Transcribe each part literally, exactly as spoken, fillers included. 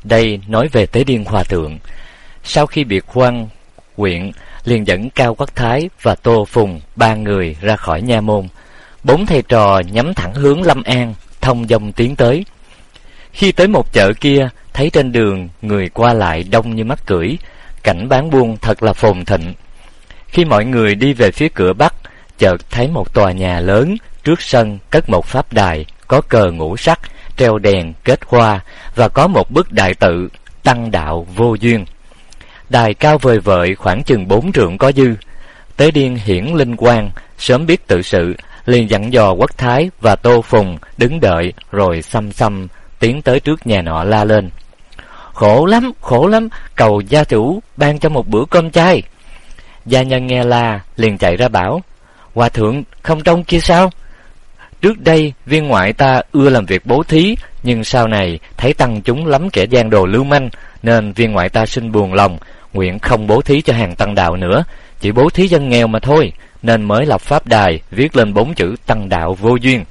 Đây nói về Tế Điên Hòa Thượng. Sau khi biệt hoan huyện, liền dẫn Cao Quát Thái và Tô Phùng ba người ra khỏi nha môn. Bốn thầy trò nhắm thẳng hướng Lâm An, thông dong tiến tới. Khi tới một chợ kia, thấy trên đường người qua lại đông như mắt cưỡi, cảnh bán buôn thật là phồn thịnh. Khi mọi người đi về phía cửa bắc, chợt thấy một tòa nhà lớn, trước sân cất một pháp đài, có cờ ngũ sắc, treo đèn kết hoa, và có một bức đại tự Tăng Đạo Vô Duyên. Đài cao vời vợi khoảng chừng bốn trượng có dư. Tế Điên hiển linh quang, sớm biết tự sự, liền dặn dò Quát Thái và Tô Phùng đứng đợi, rồi xăm xăm tiến tới trước nhà nọ la lên: Khổ lắm, khổ lắm, cầu gia chủ ban cho một bữa cơm chay. Gia nhân nghe la liền chạy ra bảo: Hòa thượng không trông kia sao? Trước đây viên ngoại ta ưa làm việc bố thí, nhưng sau này thấy tăng chúng lắm kẻ gian đồ lưu manh, nên viên ngoại ta sinh buồn lòng, nguyện không bố thí cho hàng tăng đạo nữa, chỉ bố thí dân nghèo mà thôi, nên mới lập pháp đài viết lên bốn chữ Tăng Đạo Vô Duyên.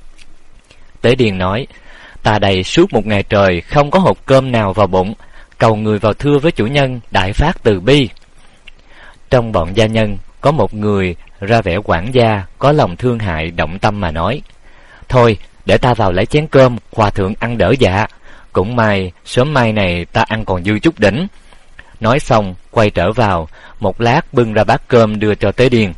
Tế Điền nói: Ta đây suốt một ngày trời không có hột cơm nào vào bụng, cầu người vào thưa với chủ nhân đại phát từ bi. Trong bọn gia nhân có một người ra vẻ quản gia, có lòng thương hại, động tâm mà nói: Thôi để ta vào lấy chén cơm, hòa thượng ăn đỡ dạ, cũng may sớm mai này ta ăn còn dư chút đỉnh. Nói xong quay trở vào, một lát bưng ra bát cơm đưa cho Tế Điền.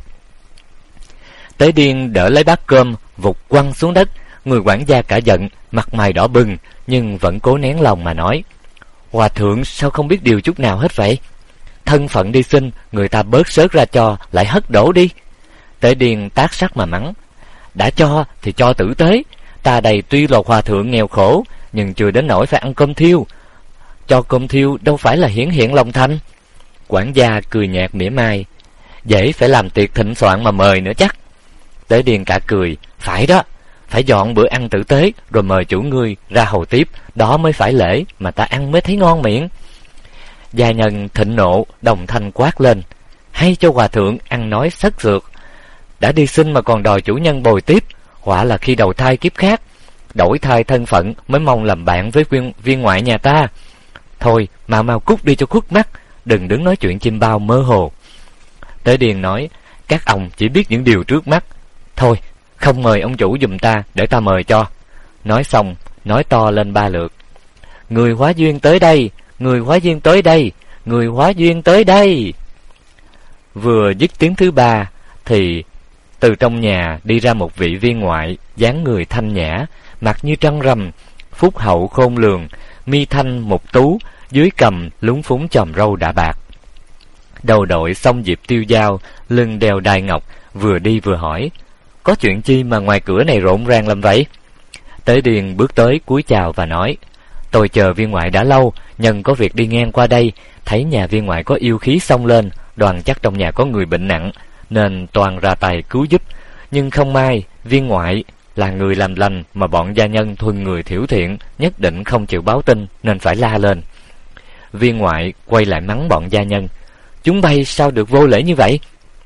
Tế Điền đỡ lấy bát cơm vụt quăng xuống đất. Người quản gia cả giận, mặt mày đỏ bừng, nhưng vẫn cố nén lòng mà nói: Hòa thượng sao không biết điều chút nào hết vậy? Thân phận đi xin, người ta bớt xớt ra cho, lại hất đổ đi. Tế Điền tát sắc mà mắng: Đã cho thì cho tử tế, ta đây tuy là hòa thượng nghèo khổ, nhưng chưa đến nỗi phải ăn cơm thiêu. Cho cơm thiêu đâu phải là hiển hiện lòng thành. Quản gia cười nhạt mỉa mai: Dễ phải làm tiệc thịnh soạn mà mời nữa chắc. Tế Điền cả cười: Phải đó, phải dọn bữa ăn tử tế, rồi mời chủ ngươi ra hầu tiếp, đó mới phải lễ, mà ta ăn mới thấy ngon miệng. Gia nhân thịnh nộ, đồng thanh quát lên: Hay cho hòa thượng ăn nói sất sượt, đã đi xin mà còn đòi chủ nhân bồi tiếp, quả là khi đầu thai kiếp khác, đổi thai thân phận mới mong làm bạn với viên, viên ngoại nhà ta. Thôi mau mau cút đi cho khuất mắt, đừng đứng nói chuyện chim bao mơ hồ. Tế Điền nói: Các ông chỉ biết những điều trước mắt, thôi không mời ông chủ giùm ta, để ta mời cho. Nói xong nói to lên ba lượt: Người hóa duyên tới đây, người hóa duyên tới đây, người hóa duyên tới đây. Vừa dứt tiếng thứ ba thì từ trong nhà đi ra một vị viên ngoại, dáng người thanh nhã, mặt như trăng rằm, phúc hậu khôn lường, mi thanh mục tú, dưới cằm lúng phúng chòm râu đã bạc, đầu đội song diệp tiêu dao, lưng đeo đai ngọc, vừa đi vừa hỏi: Có chuyện chi mà ngoài cửa này rộn ràng làm vậy? Tế Điền bước tới cúi chào và nói: Tôi chờ viên ngoại đã lâu, nhân có việc đi ngang qua đây, thấy nhà viên ngoại có yêu khí xông lên, đoàn chắc trong nhà có người bệnh nặng, nên toàn ra tay cứu giúp. Nhưng không may viên ngoại là người làm lành, mà bọn gia nhân thuần người thiểu thiện, nhất định không chịu báo tin, nên phải la lên. Viên ngoại quay lại mắng bọn gia nhân: Chúng bay sao được vô lễ như vậy?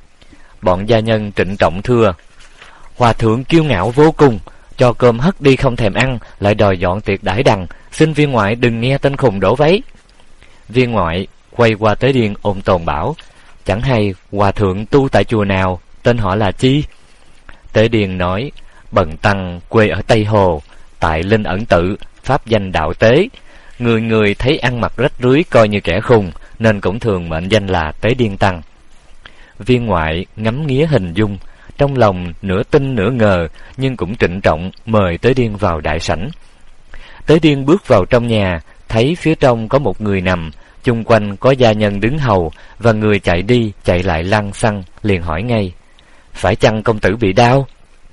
Bọn gia nhân trịnh trọng thưa: Hòa thượng kiêu ngạo vô cùng, cho cơm hất đi không thèm ăn, lại đòi dọn tiệc đãi đằng, xin viên ngoại đừng nghe tên khùng đổ váy. Viên ngoại quay qua Tế Điền ôm tồn bảo: Chẳng hay hòa thượng tu tại chùa nào, tên họ là chi? Tế Điền nói: Bần tăng quê ở Tây Hồ, tại Linh Ẩn Tự, pháp danh Đạo Tế. Người người thấy ăn mặc rách rưới coi như kẻ khùng, nên cũng thường mệnh danh là Tế Điên Tăng. Viên ngoại ngắm nghía hình dung, trong lòng nửa tin nửa ngờ, nhưng cũng trịnh trọng mời Tế Điên vào đại sảnh. Tế Điên bước vào trong nhà, thấy phía trong có một người nằm, chung quanh có gia nhân đứng hầu, và người chạy đi chạy lại lăng xăng, liền hỏi ngay: Phải chăng công tử bị đau?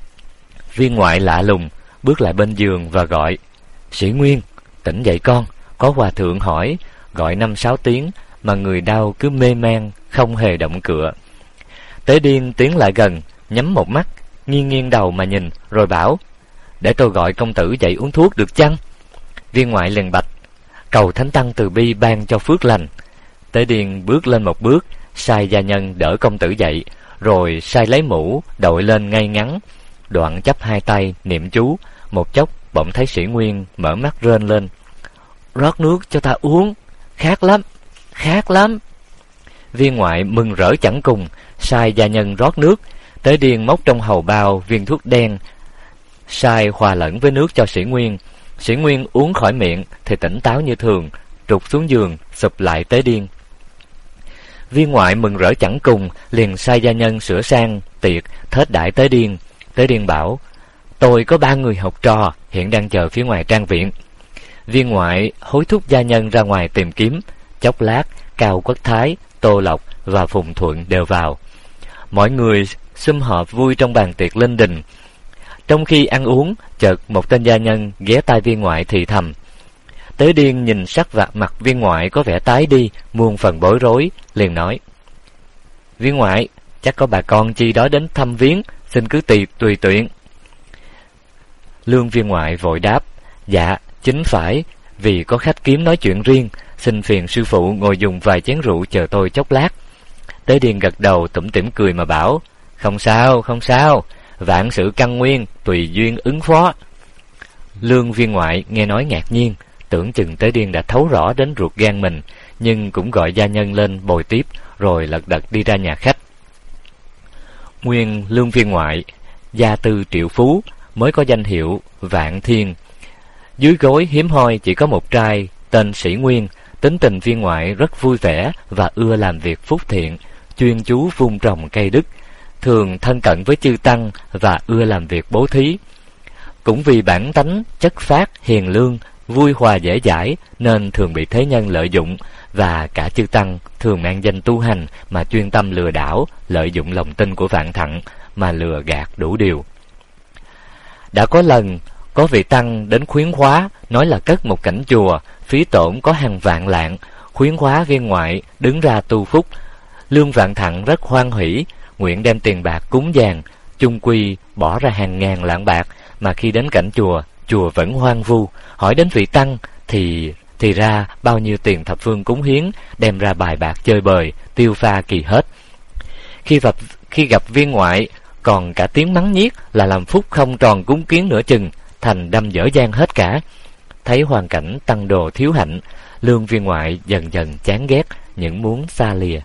Viên ngoại lạ lùng bước lại bên giường và gọi: Sĩ Nguyên, tỉnh dậy con, có hòa thượng hỏi. Gọi năm sáu tiếng mà người đau cứ mê man, không hề động cựa. Tế Điên tiến lại gần, nhắm một mắt, nghiêng nghiêng đầu mà nhìn, rồi bảo: Để tôi gọi công tử dậy uống thuốc được chăng? Viên ngoại liền bạch: Cầu Thánh Tăng từ bi ban cho phước lành. Tế Điên bước lên một bước, sai gia nhân đỡ công tử dậy, rồi sai lấy mũ đội lên ngay ngắn, đoạn chắp hai tay niệm chú. Một chốc bỗng thấy Sĩ Nguyên mở mắt rên lên: rót nước cho ta uống, khát lắm, khát lắm. Viên ngoại mừng rỡ chẳng cùng, sai gia nhân rót nước. Tế Điên móc trong hầu bao viên thuốc đen, sai hòa lẫn với nước cho Sĩ Nguyên. Sĩ Nguyên uống khỏi miệng thì tỉnh táo như thường, trục xuống giường sụp lại Tế Điên. Viên ngoại mừng rỡ chẳng cùng, liền sai gia nhân sửa sang tiệc thết đãi Tế Điên. Tế Điên bảo: tôi có ba người học trò hiện đang chờ phía ngoài trang viện. Viên ngoại hối thúc gia nhân ra ngoài tìm kiếm. Chốc lát, Cao Quốc Thái, Tô Lộc và Phùng Thuận đều vào. Mọi người sum họp vui trong bàn tiệc linh đình. Trong khi ăn uống, chợt một tên gia nhân ghé tai viên ngoại thì thầm. Tế Điên nhìn sắc vạt mặt viên ngoại có vẻ tái đi, muôn phần bối rối, liền nói: viên ngoại, chắc có bà con chi đó đến thăm viếng, xin cứ tùy tùy tiện. Lương viên ngoại vội đáp: dạ, chính phải, vì có khách kiếm nói chuyện riêng, xin phiền sư phụ ngồi dùng vài chén rượu chờ tôi chốc lát. Tế Điên gật đầu tủm tỉm cười mà bảo: không sao, không sao, vạn sự căn nguyên, tùy duyên ứng phó. Lương viên ngoại nghe nói ngạc nhiên, tưởng chừng Tế Điên đã thấu rõ đến ruột gan mình, nhưng cũng gọi gia nhân lên bồi tiếp, rồi lật đật đi ra nhà khách. Nguyên lương viên ngoại, gia tư triệu phú, mới có danh hiệu Vạn Thiên. Dưới gối hiếm hoi chỉ có một trai tên Sĩ Nguyên. Tính tình viên ngoại rất vui vẻ và ưa làm việc phúc thiện, chuyên chú vun trồng cây đức, thường thân cận với chư tăng và ưa làm việc bố thí. Cũng vì bản tánh chất phác hiền lương, vui hòa dễ dãi, nên thường bị thế nhân lợi dụng, và cả chư tăng thường mang danh tu hành mà chuyên tâm lừa đảo, lợi dụng lòng tin của Vạn Thặng mà lừa gạt đủ điều. Đã có lần có vị tăng đến khuyến khóa, nói là cất một cảnh chùa, phí tổn có hàng vạn lạng, khuyến khóa viên ngoại đứng ra tu phúc. Lương Vạn Thặng rất hoan hỷ, nguyện đem tiền bạc cúng dường, chung quy bỏ ra hàng ngàn lạng bạc, mà khi đến cảnh chùa, chùa vẫn hoang vu. Hỏi đến vị tăng thì thì ra bao nhiêu tiền thập phương cúng hiến, đem ra bài bạc chơi bời, tiêu pha kỳ hết. Khi gặp khi gặp viên ngoại, còn cả tiếng mắng nhiếc là làm phúc không tròn cúng kiến nửa chừng, thành đâm dở dang hết cả. Thấy hoàn cảnh tăng đồ thiếu hạnh, Lương viên ngoại dần dần chán ghét, những muốn xa lìa.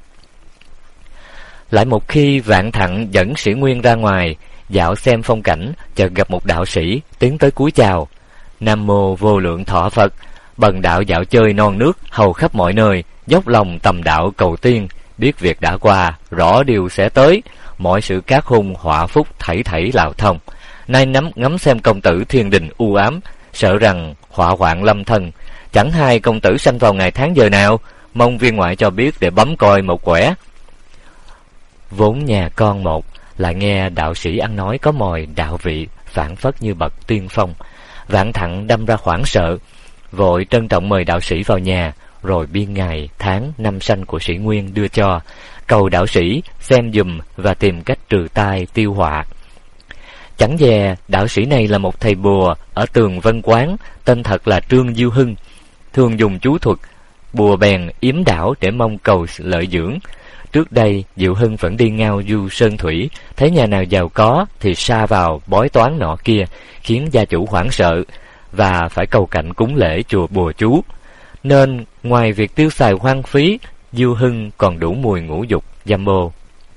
Lại một khi Vạn Thặng dẫn Sĩ Nguyên ra ngoài dạo xem phong cảnh, chợt gặp một đạo sĩ tiến tới cúi chào: Nam mô vô lượng thọ Phật, bần đạo dạo chơi non nước hầu khắp mọi nơi, dốc lòng tầm đạo cầu tiên, biết việc đã qua, rõ điều sẽ tới, mọi sự cát hung họa phúc thảy thảy lào thông. Nay nắm ngắm xem công tử thiên đình u ám, sợ rằng họa hoạn lâm thân. Chẳng hay công tử sanh vào ngày tháng giờ nào, mong viên ngoại cho biết để bấm coi một quẻ. Vốn nhà con một, lại nghe đạo sĩ ăn nói có mồi đạo vị, phảng phất như bậc tiên phong. Vạn Thặng đâm ra hoảng sợ, vội trân trọng mời đạo sĩ vào nhà, rồi biên ngày, tháng, năm sanh của Sĩ Nguyên đưa cho, cầu đạo sĩ xem dùm và tìm cách trừ tai tiêu họa. Chẳng dè đạo sĩ này là một thầy bùa ở Tường Vân Quán, tên thật là Trương Diêu Hưng, thường dùng chú thuật bùa bèn yếm đảo để mong cầu lợi dưỡng. Trước đây Diệu Hưng vẫn đi ngao du sơn thủy, thấy nhà nào giàu có thì sa vào bói toán nọ kia, khiến gia chủ hoảng sợ và phải cầu cạnh cúng lễ chùa bùa chú. Nên ngoài việc tiêu xài hoang phí, Diêu Hưng còn đủ mùi ngũ dục dâm ô.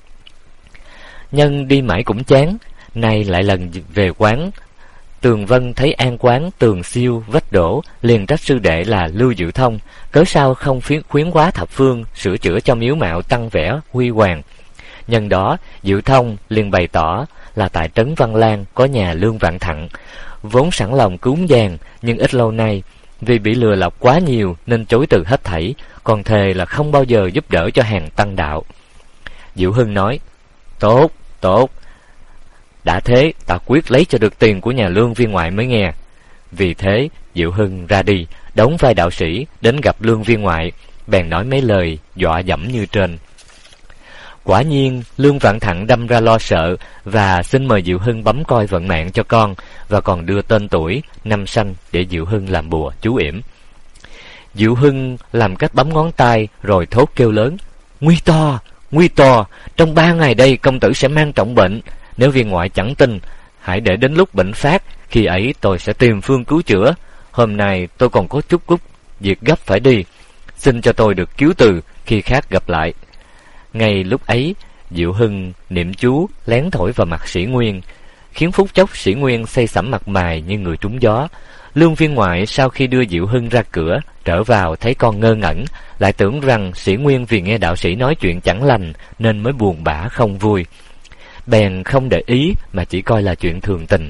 Nhân đi mãi cũng chán, nay lại lần về quán Tường Vân thấy an quán tường siêu vách đổ, liền trách sư đệ là Lưu Diệu Thông, cớ sao không khuyến khóa thập phương sửa chữa cho miếu mạo tăng vẻ huy hoàng. Nhân đó Diệu Thông liền bày tỏ là tại trấn Văn Lang có nhà Lương Vạn Thặng, vốn sẵn lòng cúng dường, nhưng ít lâu nay vì bị lừa lọc quá nhiều nên chối từ hết thảy, còn thề là không bao giờ giúp đỡ cho hàng tăng đạo. Diệu Hưng nói: Tốt, tốt, đã thế ta quyết lấy cho được tiền của nhà Lương viên ngoại mới nghe. Vì thế Diệu Hưng ra đi, đóng vai đạo sĩ đến gặp Lương viên ngoại, bèn nói mấy lời dọa dẫm như trên. Quả nhiên Lương Vạn Thặng đâm ra lo sợ và xin mời Diệu Hưng bấm coi vận mạng cho con, và còn đưa tên tuổi, năm sanh để Diệu Hưng làm bùa chú yểm. Diệu Hưng làm cách bấm ngón tay rồi thốt kêu lớn: Nguy to, nguy to, trong ba ngày đây công tử sẽ mang trọng bệnh. Nếu viên ngoại chẳng tin, hãy để đến lúc bệnh phát, khi ấy tôi sẽ tìm phương cứu chữa. Hôm nay tôi còn có chút chút việc gấp phải đi, xin cho tôi được cứu từ, khi khác gặp lại. Ngay lúc ấy, Diệu Hưng niệm chú lén thổi vào mặt Sĩ Nguyên, khiến phút chốc Sĩ Nguyên xây sẩm mặt mày như người trúng gió. Lương Viên Ngoại sau khi đưa Diệu Hưng ra cửa, trở vào thấy con ngơ ngẩn, lại tưởng rằng Sĩ Nguyên vì nghe đạo sĩ nói chuyện chẳng lành nên mới buồn bã không vui, bèn không để ý mà chỉ coi là chuyện thường tình.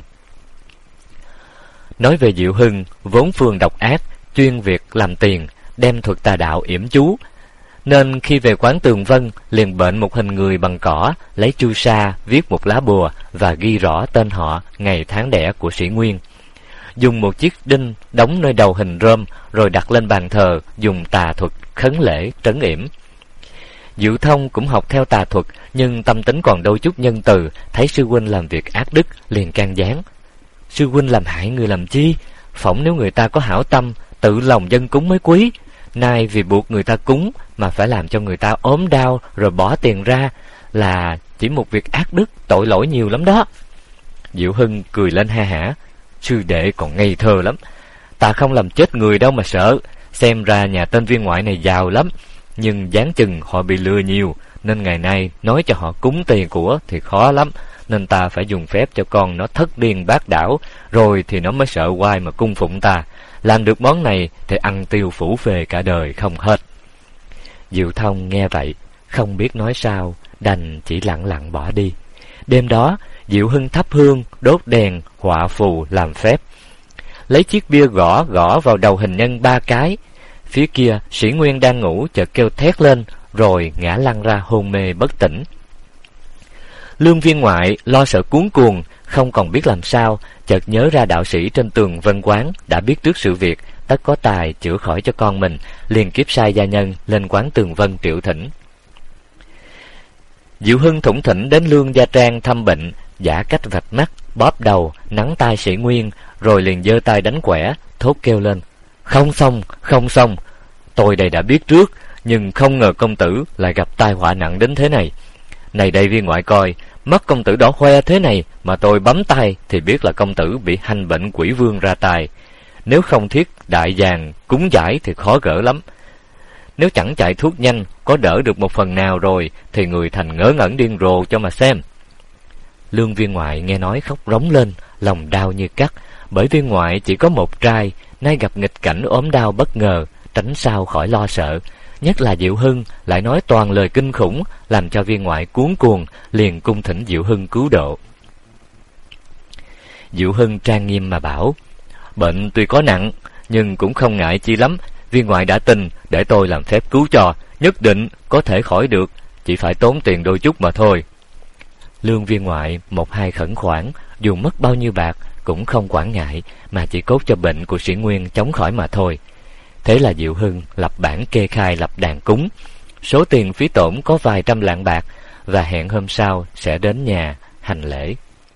Nói về Diệu Hưng, vốn phương độc ác, chuyên việc làm tiền, đem thuật tà đạo yểm chú, nên khi về quán Tường Vân liền bệnh một hình người bằng cỏ, lấy chu sa viết một lá bùa và ghi rõ tên họ, ngày tháng đẻ của Sĩ Nguyên, dùng một chiếc đinh đóng nơi đầu hình rơm, rồi đặt lên bàn thờ, dùng tà thuật khấn lễ trấn yểm. Diệu Thông cũng học theo tà thuật, nhưng tâm tính còn đôi chút nhân từ, thấy sư huynh làm việc ác đức liền can gián: sư huynh làm hại người làm chi? Phỏng nếu người ta có hảo tâm, tự lòng dân cúng mới quý. Nay vì buộc người ta cúng mà phải làm cho người ta ốm đau rồi bỏ tiền ra, là chỉ một việc ác đức, tội lỗi nhiều lắm đó. Diệu Hưng cười lên ha hả: sư đệ còn ngây thơ lắm, ta không làm chết người đâu mà sợ. Xem ra nhà tên Viên Ngoại này giàu lắm, nhưng giáng chừng họ bị lừa nhiều, nên ngày nay nói cho họ cúng tiền của thì khó lắm, nên ta phải dùng phép cho con nó thất điên bát đảo, rồi thì nó mới sợ hoài mà cung phụng ta. Làm được món này thì ăn tiêu phủ phề cả đời không hết. Diệu Thông nghe vậy không biết nói sao, đành chỉ lặng lặng bỏ đi. Đêm đó Diệu Hưng thắp hương, đốt đèn, họa phù làm phép, lấy chiếc bia gõ gõ vào đầu hình nhân ba cái. Phía kia Sĩ Nguyên đang ngủ chợt kêu thét lên, rồi ngã lăn ra hôn mê bất tỉnh. Lương Viên Ngoại lo sợ cuống cuồng, không còn biết làm sao, chợt nhớ ra đạo sĩ trên Tường Vân quán đã biết trước sự việc, tất có tài chữa khỏi cho con mình, liền kiếp sai gia nhân lên quán Tường Vân triệu thỉnh. Diệu Hưng thủng thỉnh đến Lương gia trang thăm bệnh, giả cách vạch mắt, bóp đầu, nắng tai Sĩ Nguyên, rồi liền giơ tay đánh quẻ, thốt kêu lên: không xong, không xong, tôi đây đã biết trước, nhưng không ngờ công tử lại gặp tai họa nặng đến thế này. Này đây Viên Ngoại coi, mắt công tử đỏ hoe thế này mà tôi bấm tay thì biết là công tử bị hành bệnh quỷ vương ra tài. Nếu không thiết đại vàng cúng giải thì khó gỡ lắm. Nếu chẳng chạy thuốc nhanh, có đỡ được một phần nào rồi thì người thành ngớ ngẩn điên rồ cho mà xem. Lương Viên Ngoại nghe nói khóc rống lên, lòng đau như cắt, bởi Viên Ngoại chỉ có một trai, nay gặp nghịch cảnh ốm đau bất ngờ, tránh sao khỏi lo sợ. Nhất là Diệu Hưng lại nói toàn lời kinh khủng, làm cho Viên Ngoại cuống cuồng, liền cung thỉnh Diệu Hưng cứu độ. Diệu Hưng trang nghiêm mà bảo: bệnh tuy có nặng, nhưng cũng không ngại chi lắm. Viên Ngoại đã tin, để tôi làm phép cứu cho, nhất định có thể khỏi được, chỉ phải tốn tiền đôi chút mà thôi. Lương Viên Ngoại một hai khẩn khoản, dù mất bao nhiêu bạc cũng không quản ngại, mà chỉ cốt cho bệnh của Sĩ Nguyên chống khỏi mà thôi. Thế là Diệu Hưng lập bản kê khai lập đàn cúng, số tiền phí tổn có vài trăm lạng bạc, và hẹn hôm sau sẽ đến nhà hành lễ.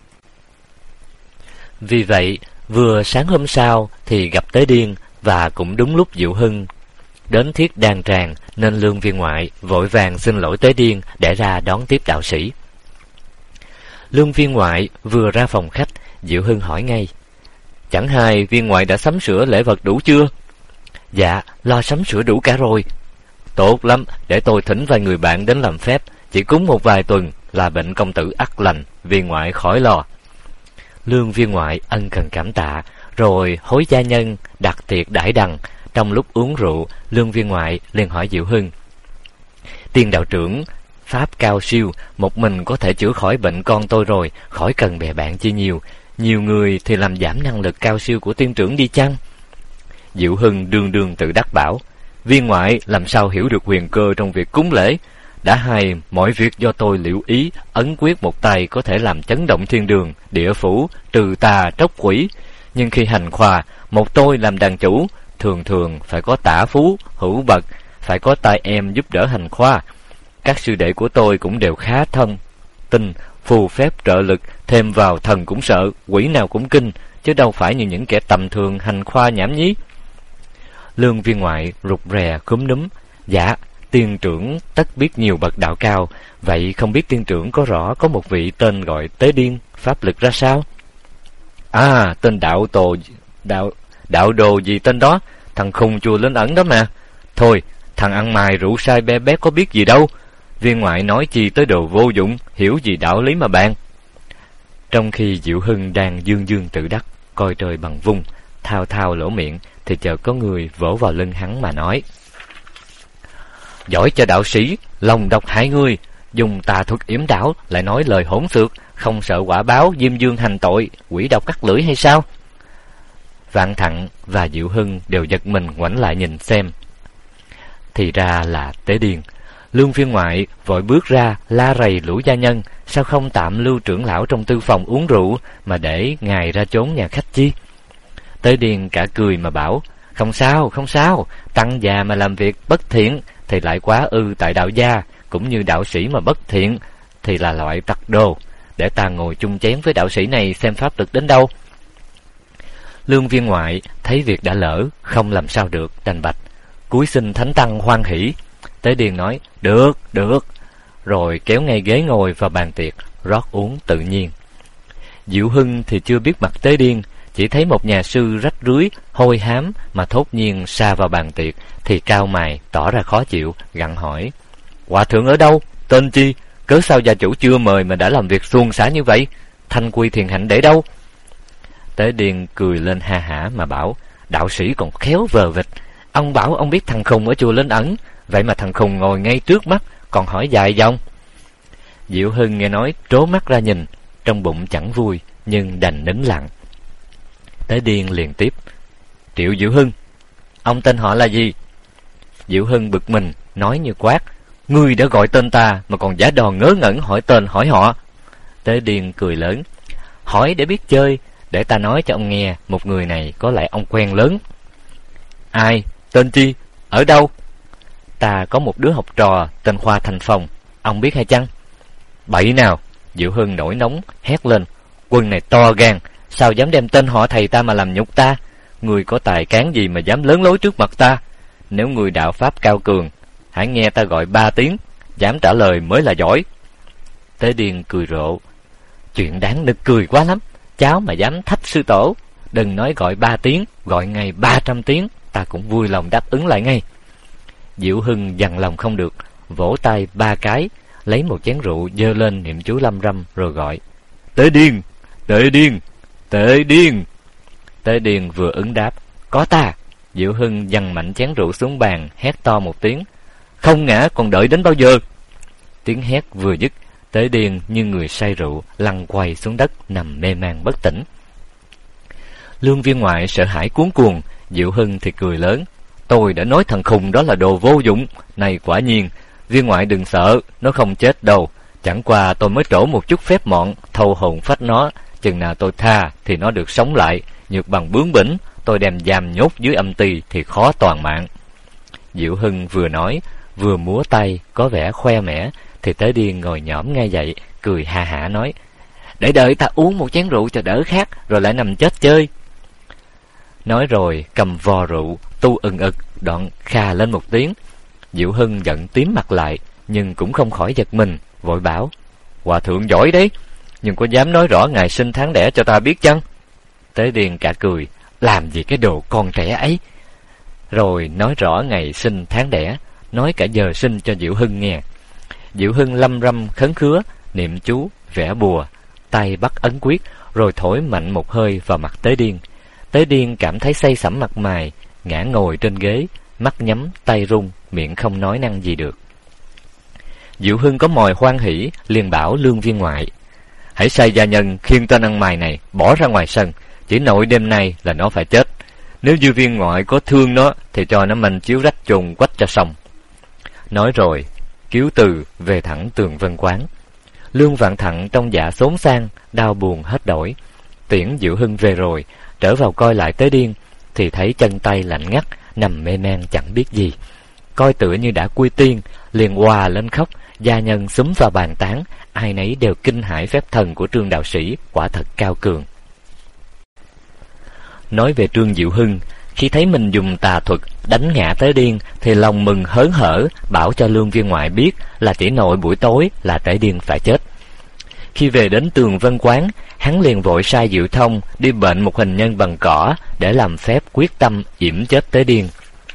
Vì vậy vừa sáng hôm sau thì gặp Tế Điên, và cũng đúng lúc Diệu Hưng đến thiết đan tràng, nên Lương Viên Ngoại vội vàng xin lỗi Tế Điên để ra đón tiếp đạo sĩ. Lương Viên Ngoại vừa ra phòng khách, Diệu Hưng hỏi ngay: chẳng hay Viên Ngoại đã sắm sửa lễ vật đủ chưa? Dạ, lo sắm sửa đủ cả rồi. Tốt lắm, để tôi thỉnh vài người bạn đến làm phép, chỉ cúng một vài tuần là bệnh công tử ắt lành, Viên Ngoại khỏi lo. Lương Viên Ngoại ân cần cảm tạ, rồi hối gia nhân đặt tiệc đãi đằng. Trong lúc uống rượu, Lương Viên Ngoại liền hỏi Diệu Hưng: tiên đạo trưởng pháp cao siêu, một mình có thể chữa khỏi bệnh con tôi rồi, khỏi cần bè bạn chi nhiều. Nhiều người thì làm giảm năng lực cao siêu của tiên trưởng đi chăng? Diệu Hưng đương đương tự đắc bảo: Viên Ngoại làm sao hiểu được huyền cơ trong việc cúng lễ? Đã hay mọi việc do tôi liễu ý, ấn quyết một tay có thể làm chấn động thiên đường, địa phủ, trừ tà tróc quỷ. Nhưng khi hành khoa, một tôi làm đàn chủ, thường thường phải có tả phú, hữu bậc, phải có tay em giúp đỡ hành khoa. Các sư đệ của tôi cũng đều khá thân tin phù phép trợ lực, thêm vào thần cũng sợ, quỷ nào cũng kinh, chứ đâu phải như những kẻ tầm thường hành khoa nhảm nhí. Lương Viên Ngoại rụt rè cúm núm: dạ, tiên trưởng tất biết nhiều bậc đạo cao, vậy không biết tiên trưởng có rõ có một vị tên gọi Tế Điên, pháp lực ra sao? À, tên đạo tổ đạo đạo đồ gì tên đó, thằng khùng chùa Linh Ẩn đó mà. Thôi, thằng ăn mày rượu sai be bét có biết gì đâu. Viên ngoại nói chi tới đồ vô dụng, hiểu gì đạo lý mà bàn. Trong khi Diệu Hưng đang dương dương tự đắc, coi trời bằng vung, thao thao lỗ miệng, thì chợt có người vỗ vào lưng hắn mà nói: Giỏi cho đạo sĩ, lòng độc hại ngươi, dùng tà thuật yểm đảo, lại nói lời hỗn xược, không sợ quả báo diêm dương hành tội, quỷ độc cắt lưỡi hay sao? Vạn Thặng và Diệu Hưng đều giật mình ngoảnh lại nhìn xem. Thì ra là Tế Điền. Lương viên ngoại vội bước ra la rầy lũ gia nhân, sao không tạm lưu trưởng lão trong tư phòng uống rượu, mà để ngài ra trốn nhà khách chi? Tế Điền cả cười mà bảo: Không sao, không sao, tăng già mà làm việc bất thiện thì lại quá ư tại đạo gia, cũng như đạo sĩ mà bất thiện thì là loại tặc đồ. Để ta ngồi chung chén với đạo sĩ này xem pháp lực đến đâu. Lương viên ngoại thấy việc đã lỡ, không làm sao được, đành bạch cúi xin thánh tăng hoan hỷ. Tế Điền nói: Được, được, rồi kéo ngay ghế ngồi vào bàn tiệc, rót uống tự nhiên. Diệu Hưng thì chưa biết mặt Tế Điền, chỉ thấy một nhà sư rách rưới, hôi hám mà thốt nhiên sa vào bàn tiệc, thì cau mày tỏ ra khó chịu, gặng hỏi: Hòa thượng ở đâu? Tên chi? Cớ sao gia chủ chưa mời mà đã làm việc suôn sẻ như vậy? Thanh quy thiền hạnh để đâu? Tế Điền cười lên ha hả mà bảo: Đạo sĩ còn khéo vờ vịt. Ông bảo ông biết thằng khùng ở chùa Linh Ẩn, vậy mà thằng khùng ngồi ngay trước mắt, còn hỏi dài dòng. Diệu Hưng nghe nói trố mắt ra nhìn, trong bụng chẳng vui, nhưng đành nín lặng. Tế Điền liền tiếp: Triệu Diệu Hưng, ông tên họ là gì? Diệu Hưng bực mình, nói như quát: Ngươi đã gọi tên ta mà còn giả đò ngớ ngẩn hỏi tên hỏi họ. Tế Điền cười lớn: Hỏi để biết chơi, để ta nói cho ông nghe, một người này có lẽ ông quen lớn. Ai? Tên chi? Ở đâu? Ta có một đứa học trò tên Khoa Thành Phong, ông biết hay chăng? Bậy nào! Diệu Hưng nổi nóng hét lên: Quân này to gan, sao dám đem tên họ thầy ta mà làm nhục ta? Người có tài cán gì mà dám lớn lối trước mặt ta? Nếu người đạo pháp cao cường, hãy nghe ta gọi ba tiếng, dám trả lời mới là giỏi. Tế Điền cười rộ: Chuyện đáng nực cười quá lắm, cháu mà dám thách sư tổ. Đừng nói gọi ba tiếng, gọi ngay ba trăm tiếng, ta cũng vui lòng đáp ứng lại ngay. Diệu Hưng dằn lòng không được, vỗ tay ba cái, lấy một chén rượu dơ lên niệm chú lâm râm, rồi gọi: Tế Điền, Tế Điền, Tế Điền. Tế Điền vừa ứng đáp: Có ta. Diệu Hưng giằng mạnh chén rượu xuống bàn, hét to một tiếng: Không ngã còn đợi đến bao giờ? Tiếng hét vừa dứt, Tế Điền như người say rượu lăn quay xuống đất, nằm mê man bất tỉnh. Lương viên ngoại sợ hãi cuống cuồng, Diệu Hưng thì cười lớn: Tôi đã nói thằng khùng đó là đồ vô dụng. Này quả nhiên, viên ngoại đừng sợ, nó không chết đâu. Chẳng qua tôi mới trổ một chút phép mọn, thâu hồn phách nó. Chừng nào tôi tha thì nó được sống lại. Nhược bằng bướng bỉnh, tôi đem giam nhốt dưới âm ty thì khó toàn mạng. Diệu Hưng vừa nói, vừa múa tay, có vẻ khoe mẽ, thì Tế Điền ngồi nhõm ngay dậy, cười ha hả nói: Để đợi ta uống một chén rượu cho đỡ khát, rồi lại nằm chết chơi. Nói rồi cầm vò rượu tu ừng ực, đoạn khà lên một tiếng. Diệu Hưng giận tím mặt lại, nhưng cũng không khỏi giật mình, vội bảo: Hòa thượng giỏi đấy, nhưng có dám nói rõ ngày sinh tháng đẻ cho ta biết chăng? Tế Điền cả cười: Làm gì cái đồ con trẻ ấy? Rồi nói rõ ngày sinh tháng đẻ, nói cả giờ sinh cho Diệu Hưng nghe. Diệu Hưng lâm râm khấn khứa, niệm chú, vẽ bùa, tay bắt ấn quyết, rồi thổi mạnh một hơi vào mặt Tế Điền. Tế Điền cảm thấy say sẩm mặt mày, ngã ngồi trên ghế, mắt nhắm, tay run, miệng không nói năng gì được. Diệu Hưng có mồi hoan hỉ, liền bảo Lương viên ngoại: Hãy sai gia nhân khiêng tên ăn mày này bỏ ra ngoài sân, chỉ nội đêm nay là nó phải chết. Nếu dư viên ngoại có thương nó thì cho nó manh chiếu rách chôn quách cho xong. Nói rồi cứu từ về thẳng Tường Vân Quán. Lương Vạn Thặng trong dạ xốn sang, đau buồn hết đổi. Tiễn Diệu Hưng về rồi, trở vào coi lại Tế Điền, thì thấy chân tay lạnh ngắt, nằm mê man chẳng biết gì. Coi tựa như đã quy tiên, liền òa lên khóc. Gia nhân xúm vào bàn tán, ai nấy đều kinh hãi phép thần của Trương đạo sĩ, quả thật cao cường. Nói về Trương Diệu Hưng, khi thấy mình dùng tà thuật đánh ngã Tế Điền, thì lòng mừng hớn hở, bảo cho Lương viên ngoại biết là chỉ nội buổi tối là Tế Điền phải chết. Khi về đến Tường Vân Quán, hắn liền vội sai Diệu Thông đi bệnh một hình nhân bằng cỏ để làm phép quyết tâm yểm chết Tế Điên.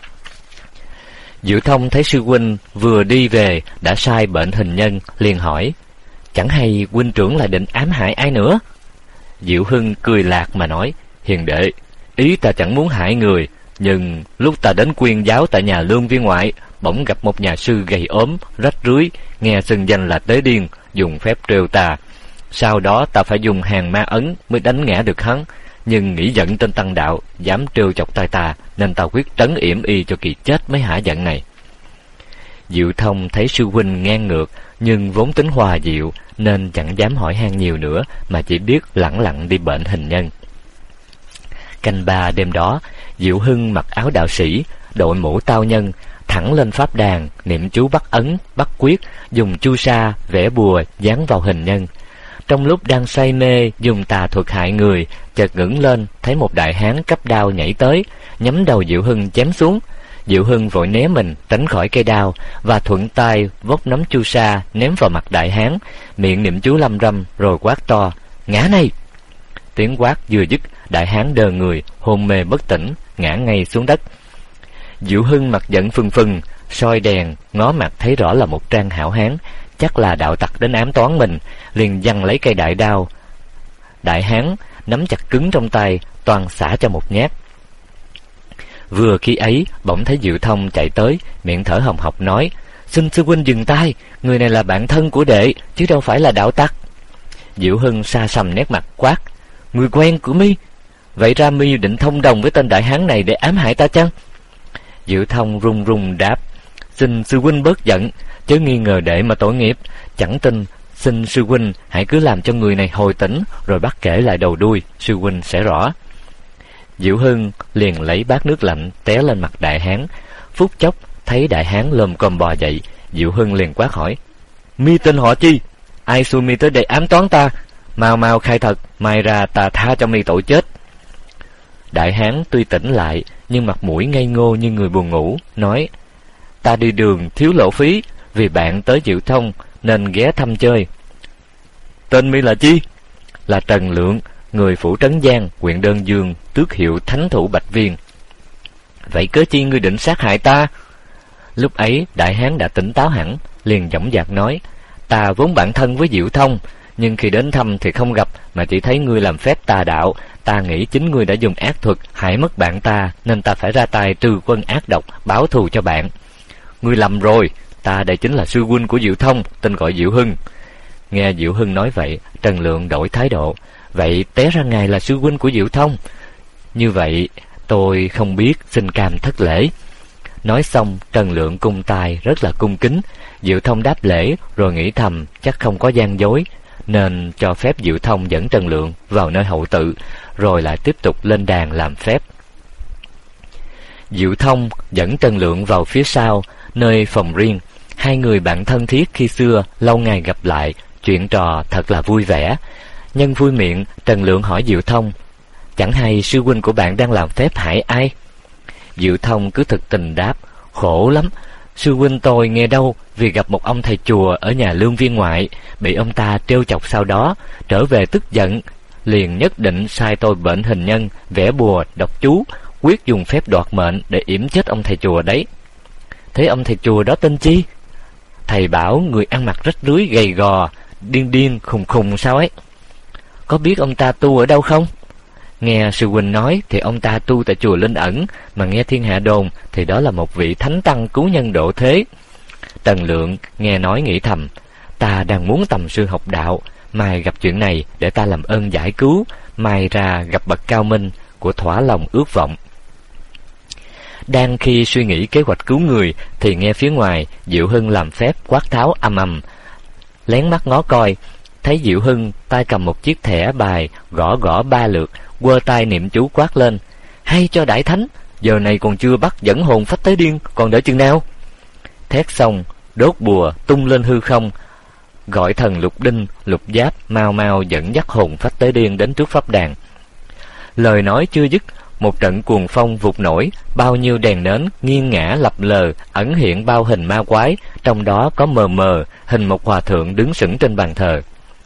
Diệu Thông thấy sư huynh vừa đi về đã sai bệnh hình nhân, liền hỏi: chẳng hay huynh trưởng là định ám hại ai nữa? Diệu Hưng cười lạc mà nói: hiền đệ, ý ta chẳng muốn hại người, nhưng lúc ta đến quyên giáo tại nhà Lương Viên ngoại, bỗng gặp một nhà sư gầy ốm rách rưới, nghe xưng danh là Tế Điên, dùng phép trêu ta. Sau đó ta phải dùng hàng ma ấn mới đánh ngã được hắn, nhưng nghĩ giận tên tăng đạo dám trêu chọc tai ta, nên ta quyết trấn yểm y cho kỳ chết mới hả giận này. Diệu Thông thấy sư huynh ngang ngược, nhưng vốn tính hòa dịu nên chẳng dám hỏi han nhiều nữa, mà chỉ biết lẳng lặng đi bệnh hình nhân. Canh ba đêm đó, Diệu Hưng mặc áo đạo sĩ, đội mũ tao nhân, thẳng lên pháp đàn niệm chú bắt ấn bắt quyết, dùng chu sa vẽ bùa dán vào hình nhân. Trong lúc đang say mê dùng tà thuật hại người, chợt ngẩng lên thấy một đại hán cấp đao nhảy tới, nhắm đầu Diệu Hưng chém xuống. Diệu Hưng vội né mình tránh khỏi cây đao, và thuận tay vốc nắm chu sa ném vào mặt đại hán, miệng niệm chú lâm râm rồi quát to: ngã này! Tiếng quát vừa dứt, đại hán đờ người hôn mê bất tỉnh, ngã ngay xuống đất. Diệu Hưng mặt giận phừng phừng, soi đèn ngó mặt thấy rõ là một trang hảo hán, chắc là đạo tặc đến ám toán mình, liền giằng lấy cây đại đao. Đại hán nắm chặt cứng trong tay, toàn xả cho một nhát. Vừa khi ấy bỗng thấy Diệu Thông chạy tới, miệng thở hồng hộc nói: xin sư huynh dừng tay, người này là bạn thân của đệ chứ đâu phải là đạo tặc. Diệu Hưng sa sầm nét mặt quát: người quen của mi? Vậy ra mi định thông đồng với tên đại hán này để ám hại ta chăng? Diệu Thông run run đáp: xin sư huynh bớt giận, chớ nghi ngờ đệ mà tội nghiệp. Chẳng tin, xin sư huynh hãy cứ làm cho người này hồi tỉnh, rồi bắt kể lại đầu đuôi, sư huynh sẽ rõ. Diệu Hưng liền lấy bát nước lạnh té lên mặt đại hán. Phút chốc thấy đại hán lồm cồm bò dậy, Diệu Hưng liền quát hỏi: mi tên họ chi? Ai xui mi tới đây ám toán ta? Mau mau khai thật, mai ra ta tha cho mi tội chết. Đại hán tuy tỉnh lại, nhưng mặt mũi ngây ngô như người buồn ngủ, nói: ta đi đường thiếu lộ phí, vì bạn tới Diệu Thông nên ghé thăm chơi. Tên mi là chi? Là Trần Lượng, người phủ Trấn Giang, huyện Đơn Dương, tước hiệu thánh thủ Bạch Viên. Vậy cớ chi ngươi định sát hại ta? Lúc ấy đại hán đã tỉnh táo hẳn, liền dõng dạc nói: ta vốn bạn thân với Diệu Thông, nhưng khi đến thăm thì không gặp, mà chỉ thấy ngươi làm phép tà đạo. Ta nghĩ chính ngươi đã dùng ác thuật hại mất bạn ta, nên ta phải ra tay trừ quân ác độc, báo thù cho bạn. Ngươi lầm rồi, ta đây chính là sư huynh của Diệu Thông, tên gọi Diệu Hưng. Nghe Diệu Hưng nói vậy, Trần Lượng đổi thái độ: vậy té ra ngài là sư huynh của Diệu Thông? Như vậy tôi không biết, xin cam thất lễ. Nói xong, Trần Lượng cung tay rất là cung kính. Diệu Thông đáp lễ rồi nghĩ thầm chắc không có gian dối, nên cho phép Diệu Thông dẫn Trần Lượng vào nơi hậu tự, rồi lại tiếp tục lên đàn làm phép. Diệu Thông dẫn Trần Lượng vào phía sau, nơi phòng riêng. Hai người bạn thân thiết khi xưa, lâu ngày gặp lại, chuyện trò thật là vui vẻ. Nhân vui miệng, Trần Lượng hỏi Diệu Thông: chẳng hay sư huynh của bạn đang làm phép hại ai? Diệu Thông cứ thực tình đáp: khổ lắm, sư huynh tôi nghe đâu vì gặp một ông thầy chùa ở nhà Lương Viên ngoại, bị ông ta trêu chọc, sau đó trở về tức giận, liền nhất định sai tôi bệnh hình nhân, vẽ bùa đọc chú, quyết dùng phép đoạt mệnh để yểm chết ông thầy chùa đấy. Thế ông thầy chùa đó tên chi? Thầy bảo người ăn mặc rách rưới, gầy gò, điên điên khùng khùng sao ấy. Có biết ông ta tu ở đâu không? Nghe sư huynh nói thì ông ta tu tại chùa Linh Ẩn, mà nghe thiên hạ đồn thì đó là một vị thánh tăng cứu nhân độ thế. Trần Lượng nghe nói nghĩ thầm: ta đang muốn tầm sư học đạo, mai gặp chuyện này để ta làm ơn giải cứu, mai ra gặp bậc cao minh, của thỏa lòng ước vọng. Đang khi suy nghĩ kế hoạch cứu người thì nghe phía ngoài Diệu Hưng làm phép quát tháo ầm ầm. Lén mắt ngó coi, thấy Diệu Hưng tay cầm một chiếc thẻ bài, gõ gõ ba lượt, quơ tay niệm chú quát lên: hay cho đại thánh, giờ này còn chưa bắt dẫn hồn phách Tế Điên, còn đợi chừng nào? Thét xong, đốt bùa tung lên hư không, gọi thần Lục Đinh, Lục Giáp mau mau dẫn dắt hồn phách Tế Điên đến trước pháp đàn. Lời nói chưa dứt, một trận cuồng phong vụt nổi, bao nhiêu đèn nến nghiêng ngã lập lờ, ẩn hiện bao hình ma quái, trong đó có mờ mờ hình một hòa thượng đứng sững trên bàn thờ.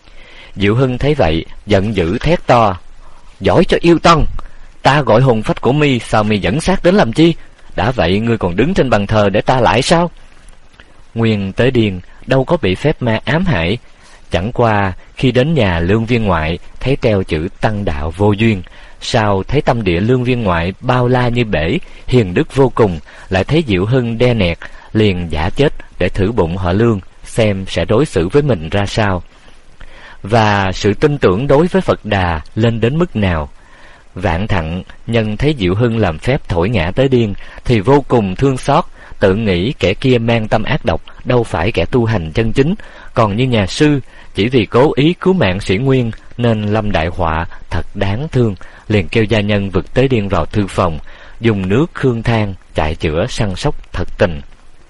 Diệu Hưng thấy vậy, giận dữ thét to: "Giỏi cho yêu tân! Ta gọi hồn phách của mi, sao mi dẫn xác đến làm chi? Đã vậy ngươi còn đứng trên bàn thờ để ta lại sao?" Nguyên Tế Điên đâu có bị phép ma ám hại, chẳng qua khi đến nhà Lương Viên Ngoại thấy treo chữ Tăng đạo vô duyên, sao thấy tâm địa Lương Viên Ngoại bao la như bể, hiền đức vô cùng, lại thấy Diệu Hưng đe nẹt, liền giả chết để thử bụng họ Lương xem sẽ đối xử với mình ra sao, và sự tin tưởng đối với Phật Đà lên đến mức nào. Vạn Thặng nhân thấy Diệu Hưng làm phép thổi ngã Tế Điên thì vô cùng thương xót, tự nghĩ kẻ kia mang tâm ác độc, đâu phải kẻ tu hành chân chính, còn như nhà sư chỉ vì cố ý cứu mạng Sĩ Nguyên nên lâm đại họa, thật đáng thương, liền kêu gia nhân vực Tế Điên vào thư phòng, dùng nước khương than chạy chữa săn sóc thật tình.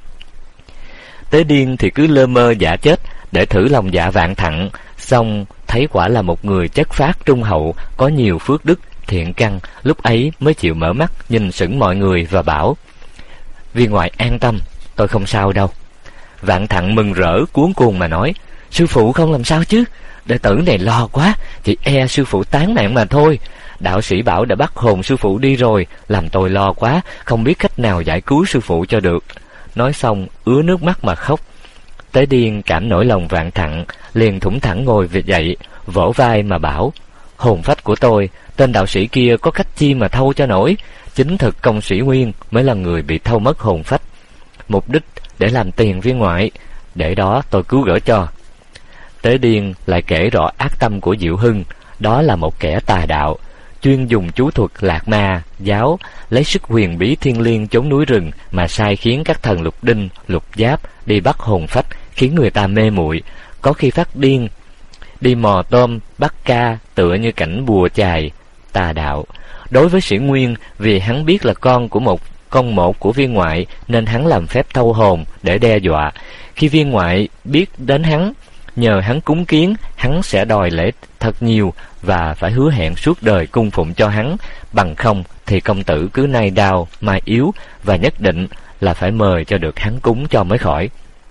Tế Điên thì cứ lơ mơ giả chết để thử lòng dạ Vạn Thặng, xong thấy quả là một người chất phác trung hậu, có nhiều phước đức thiện căn, lúc ấy mới chịu mở mắt nhìn sững mọi người và bảo: "Viên ngoại an tâm, tôi không sao đâu." Vạn Thặng mừng rỡ cuống cuồng mà nói: "Sư phụ không làm sao chứ? Đệ tử này lo quá, chỉ e sư phụ tán nạn mà thôi. Đạo sĩ bảo đã bắt hồn sư phụ đi rồi, làm tôi lo quá, không biết cách nào giải cứu sư phụ cho được." Nói xong ứa nước mắt mà khóc. Tế Điên cảm nỗi lòng Vạn Thặng, liền thủng thẳng ngồi về dậy, vỗ vai mà bảo: "Hồn phách của tôi, tên đạo sĩ kia có cách chi mà thâu cho nổi? Chính thực công Sĩ Nguyên mới là người bị thâu mất hồn phách, mục đích để làm tiền viên ngoại, để đó tôi cứu gỡ cho." Tế Điên lại kể rõ ác tâm của Diệu Hưng, đó là một kẻ tà đạo, chuyên dùng chú thuật lạc ma giáo, lấy sức huyền bí thiên liêng chốn núi rừng mà sai khiến các thần lục đinh, lục giáp đi bắt hồn phách, khiến người ta mê muội, có khi phát điên, đi mò tôm, bắt ca, tựa như cảnh bùa chài. Tà đạo. Đối với Sĩ Nguyên, vì hắn biết là con của một con một của viên ngoại, nên hắn làm phép thâu hồn để đe dọa. Khi viên ngoại biết đến hắn, nhờ hắn cúng kiến, hắn sẽ đòi lễ thật nhiều và phải hứa hẹn suốt đời cung phụng cho hắn, bằng không thì công tử cứ nay đau mai yếu, và nhất định là phải mời cho được hắn cúng cho mới khỏi.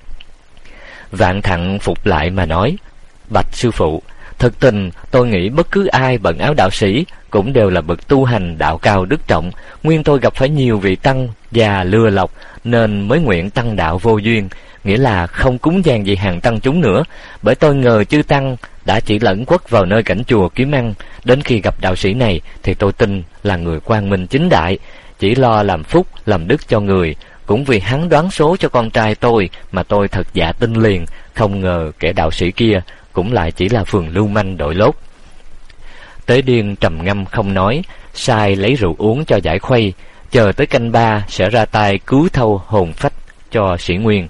Vạn Thặng phục lại mà nói: "Bạch sư phụ, thực tình tôi nghĩ bất cứ ai bận áo đạo sĩ cũng đều là bậc tu hành đạo cao đức trọng. Nguyên tôi gặp phải nhiều vị tăng già lừa lọc nên mới nguyện tăng đạo vô duyên, nghĩa là không cúng dường gì hàng tăng chúng nữa, bởi tôi ngờ chư tăng đã chỉ lẫn quất vào nơi cảnh chùa kiếm ăn. Đến khi gặp đạo sĩ này thì tôi tin là người quang minh chính đại, chỉ lo làm phúc làm đức cho người. Cũng vì hắn đoán số cho con trai tôi mà tôi thật dạ tin liền, không ngờ kẻ đạo sĩ kia cũng lại chỉ là phường lưu manh đội lốt." Tế Điên trầm ngâm không nói, sai lấy rượu uống cho giải khuây, chờ tới canh ba sẽ ra tay cứu thâu hồn phách cho Sĩ Nguyên.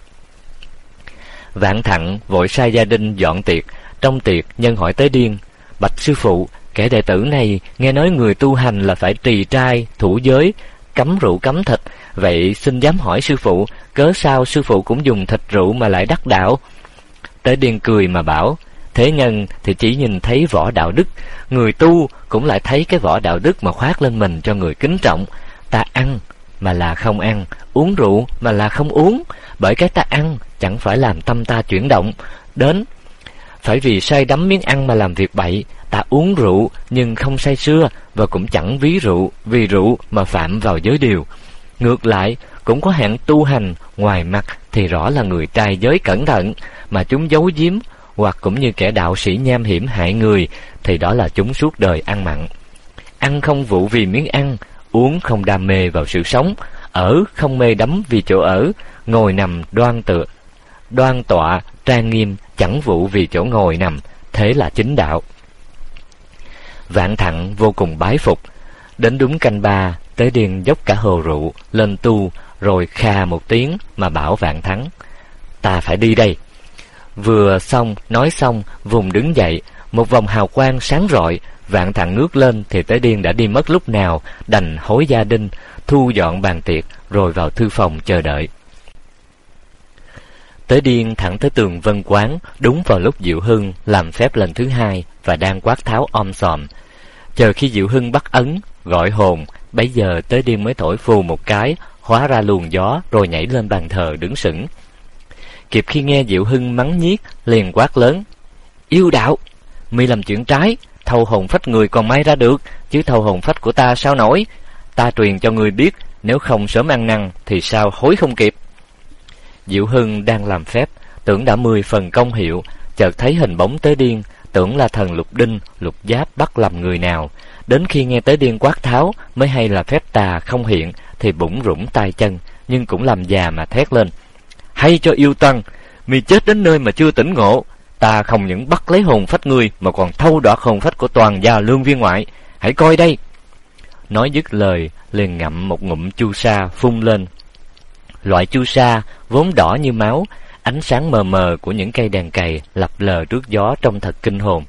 Vạn Thặng vội sai gia đình dọn tiệc. Trong tiệc, nhân hỏi Tế Điên: "Bạch sư phụ, kẻ đệ tử này nghe nói người tu hành là phải trì trai, thủ giới, cấm rượu cấm thịt, vậy xin dám hỏi sư phụ, cớ sao sư phụ cũng dùng thịt rượu mà lại đắc đạo?" Tế Điên cười mà bảo: "Thế nhân thì chỉ nhìn thấy vỏ đạo đức, người tu cũng lại thấy cái vỏ đạo đức mà khoác lên mình cho người kính trọng. Ta ăn mà là không ăn, uống rượu mà là không uống, bởi cái ta ăn chẳng phải làm tâm ta chuyển động đến, phải vì say đắm miếng ăn mà làm việc bậy. Ta uống rượu nhưng không say sưa, và cũng chẳng ví rượu vì rượu mà phạm vào giới điều. Ngược lại, cũng có hạng tu hành, ngoài mặt thì rõ là người trai giới cẩn thận, mà chúng giấu giếm, hoặc cũng như kẻ đạo sĩ nham hiểm hại người, thì đó là chúng suốt đời ăn mặn. Ăn không vụ vì miếng ăn, uống không đam mê vào sự sống, ở không mê đắm vì chỗ ở, ngồi nằm đoan tựa, đoan tọa trang nghiêm, chẳng vụ vì chỗ ngồi nằm, thế là chính đạo." Vạn Thặng vô cùng bái phục. Đến đúng canh ba, Tế Điên dốc cả hồ rượu lên tu, rồi kha một tiếng mà bảo Vạn Thắng: "Ta phải đi đây." Vừa xong nói xong, vùng đứng dậy, một vòng hào quang sáng rọi. Vạn Thặng ngước lên thì Tế Điên đã đi mất lúc nào, đành hối gia đình thu dọn bàn tiệc rồi vào thư phòng chờ đợi. Tế Điên thẳng tới tường Vân Quán, đúng vào lúc Diệu Hưng làm phép lần thứ hai và đang quát tháo om sòm. Chờ khi Diệu Hưng bắt ấn gọi hồn, bấy giờ Tế Điên mới thổi phù một cái, hóa ra luồng gió, rồi nhảy lên bàn thờ đứng sững. Kịp khi nghe Diệu Hưng mắng nhiếc, liền quát lớn: "Yêu đạo, mi làm chuyện trái, thâu hồn phách người còn may ra được, chứ thâu hồn phách của ta sao nổi. Ta truyền cho ngươi biết, nếu không sớm ăn năn thì sao hối không kịp. Diệu Hưng đang làm phép, tưởng đã mười phần công hiệu, chợt thấy hình bóng Tế Điên, tưởng là thần Lục Đinh, Lục Giáp bắt làm người nào. Đến khi nghe Tế Điên quát tháo mới hay là phép tà không hiện, thì bủn rủn tay chân, nhưng cũng làm già mà thét lên: hay cho yêu tăng, mi chết đến nơi mà chưa tỉnh ngộ. Ta không những bắt lấy hồn phách ngươi mà còn thâu đoạt hồn phách của toàn gia Lương Viên Ngoại. Hãy coi đây. Nói dứt lời, liền ngậm một ngụm chu sa phun lên. Loại chu sa vốn đỏ như máu, ánh sáng mờ mờ của những cây đèn cày lập lờ trước gió trông thật kinh hồn.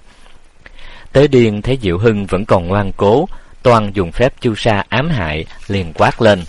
Tế Điên thấy Diệu Hưng vẫn còn ngoan cố, toan dùng phép chu sa ám hại, liền quát lên: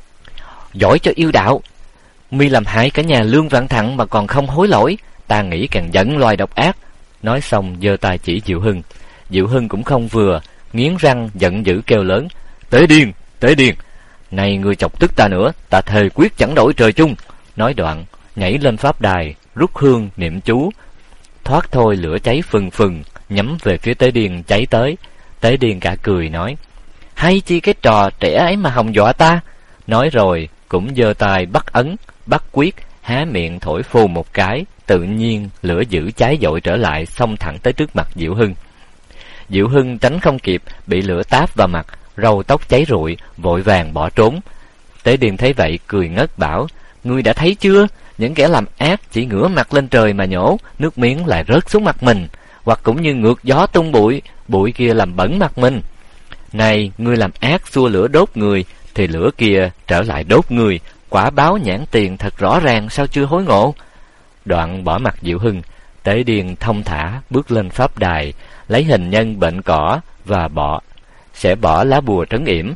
giỏi cho yêu đạo, mi làm hại cả nhà Lương Vạn Thặng mà còn không hối lỗi, ta nghĩ càng giận loài độc ác. Nói xong giơ tay chỉ Diệu Hưng. Diệu Hưng cũng không vừa, nghiến răng giận dữ kêu lớn: Tế Điên, Tế Điên, này ngươi chọc tức ta nữa, ta thề quyết chẳng đổi trời chung. Nói đoạn nhảy lên pháp đài, rút hương niệm chú. Thoát thôi lửa cháy phừng phừng, nhắm về phía Tế Điên cháy tới. Tế Điên cả cười nói: hay chi cái trò trẻ ấy mà hòng dọa ta. Nói rồi cũng giơ tay bắt ấn, bắt quyết, há miệng thổi phù một cái, tự nhiên lửa dữ cháy dội trở lại, xông thẳng tới trước mặt Diệu Hưng. Diệu Hưng tránh không kịp, bị lửa táp vào mặt, râu tóc cháy rụi, vội vàng bỏ trốn. Tế Điên thấy vậy cười ngất bảo: ngươi đã thấy chưa, những kẻ làm ác chỉ ngửa mặt lên trời mà nhổ, nước miếng lại rớt xuống mặt mình, hoặc cũng như ngược gió tung bụi, bụi kia làm bẩn mặt mình. Này, ngươi làm ác xua lửa đốt người, thì lửa kia trở lại đốt người, quả báo nhãn tiền thật rõ ràng, sao chưa hối ngộ. Đoạn bỏ mặt Diệu Hưng, Tế Điên thông thả bước lên pháp đài, lấy hình nhân bệnh cỏ và bỏ sẽ bỏ lá bùa trấn yểm,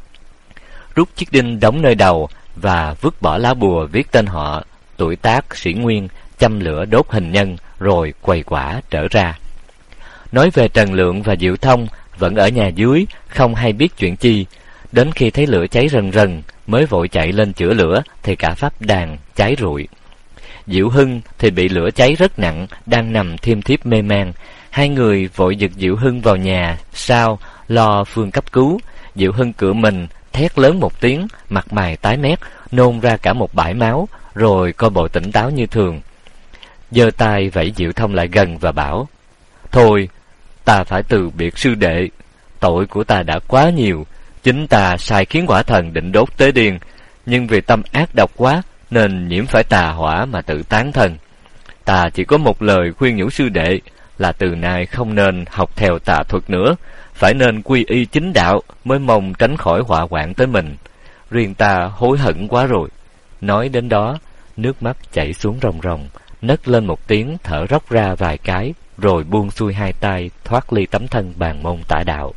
rút chiếc đinh đóng nơi đầu và vứt bỏ lá bùa viết tên họ, tuổi tác, sĩ nguyên, châm lửa đốt hình nhân, rồi quầy quả trở ra. Nói về Trần Lượng và Diệu Thông vẫn ở nhà dưới, không hay biết chuyện chi. Đến khi thấy lửa cháy rần rần, mới vội chạy lên chữa lửa, thì cả pháp đàn cháy rụi. Diệu Hưng thì bị lửa cháy rất nặng, đang nằm thiêm thiếp mê man. Hai người vội giật Diệu Hưng vào nhà sau, lo phương cấp cứu. Diệu Hưng cựa mình, thét lớn một tiếng, mặt mày tái mét, nôn ra cả một bãi máu, rồi coi bộ tỉnh táo như thường. Giơ tay vẫy Diệu Thông lại gần và bảo: thôi, ta phải từ biệt sư đệ, tội của ta đã quá nhiều. Chính ta sai khiến quả thần định đốt Tế Điên, nhưng vì tâm ác độc quá nên nhiễm phải tà hỏa mà tự tán thân. Ta chỉ có một lời khuyên nhủ sư đệ, là từ nay không nên học theo tà thuật nữa, phải nên quy y chính đạo, mới mong tránh khỏi họa hoạn tới mình. Riêng ta hối hận quá rồi. Nói đến đó, nước mắt chảy xuống ròng ròng, nấc lên một tiếng, thở róc ra vài cái, rồi buông xuôi hai tay, thoát ly tấm thân bàn môn tả đạo.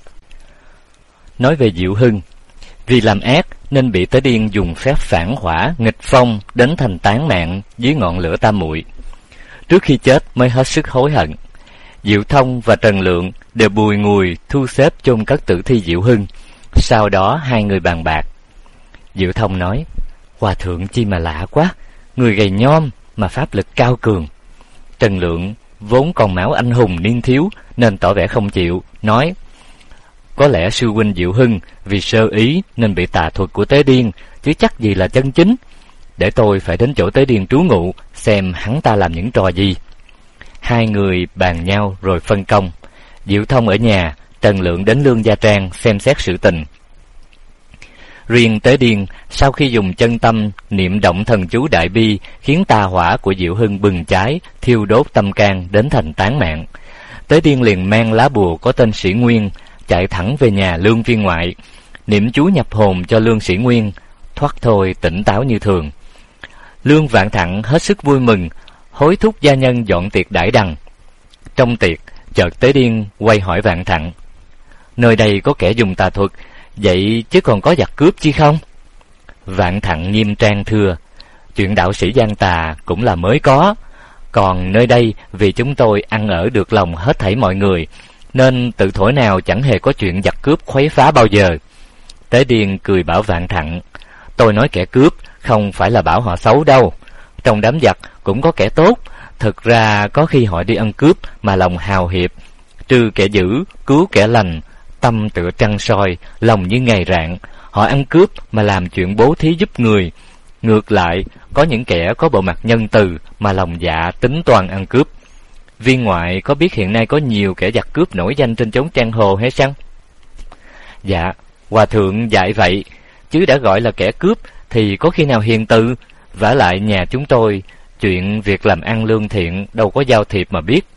Nói về Diệu Hưng, vì làm ác nên bị Tế Điên dùng phép phản hỏa nghịch phong đến thành tán mạng dưới ngọn lửa tam muội. Trước khi chết mới hết sức hối hận. Diệu Thông và Trần Lượng đều bùi ngùi thu xếp chôn cất tử thi Diệu Hưng. Sau đó hai người bàn bạc. Diệu Thông nói: hòa thượng chi mà lạ quá, người gầy nhom mà pháp lực cao cường. Trần Lượng vốn còn máu anh hùng niên thiếu nên tỏ vẻ không chịu, nói: có lẽ sư huynh Diệu Hưng vì sơ ý nên bị tà thuật của Tế Điên, chứ chắc gì là chân chính. Để tôi phải đến chỗ Tế Điên trú ngụ, xem hắn ta làm những trò gì. Hai người bàn nhau rồi phân công. Diệu Thông ở nhà, Trần Lượng đến Lương Gia Trang xem xét sự tình. Riêng Tế Điên sau khi dùng chân tâm niệm động thần chú đại bi, khiến tà hỏa của Diệu Hưng bừng cháy, thiêu đốt tâm can đến thành tán mạng. Tế Điên liền mang lá bùa có tên Sĩ Nguyên, chạy thẳng về nhà Lương Viên Ngoại, niệm chú nhập hồn cho Lương Sĩ Nguyên, thoát thôi tỉnh táo như thường. Lương Vạn Thặng hết sức vui mừng, hối thúc gia nhân dọn tiệc đãi đằng. Trong tiệc, chợt Tế Điên quay hỏi Vạn Thặng: nơi đây có kẻ dùng tà thuật, vậy chứ còn có giặc cướp chi không? Vạn Thặng nghiêm trang thưa: chuyện đạo sĩ gian tà cũng là mới có, còn nơi đây vì chúng tôi ăn ở được lòng hết thảy mọi người, nên tự thổi nào chẳng hề có chuyện giặc cướp khuấy phá bao giờ. Tế Điên cười bảo Vạn Thặng: tôi nói kẻ cướp không phải là bảo họ xấu đâu, trong đám giặc cũng có kẻ tốt, Thực ra có khi họ đi ăn cướp mà lòng hào hiệp, trừ kẻ dữ, cứu kẻ lành, tâm tựa trăng soi, lòng như ngày rạng. Họ ăn cướp mà làm chuyện bố thí giúp người. Ngược lại, có những kẻ có bộ mặt nhân từ mà lòng dạ tính toán ăn cướp. Viên ngoại có biết hiện nay có nhiều kẻ giặc cướp nổi danh trên chốn giang hồ hay chăng? Dạ, hòa thượng dạy vậy, chứ đã gọi là kẻ cướp thì có khi nào hiền từ. Vả lại nhà chúng tôi, chuyện việc làm ăn lương thiện đâu có giao thiệp mà biết.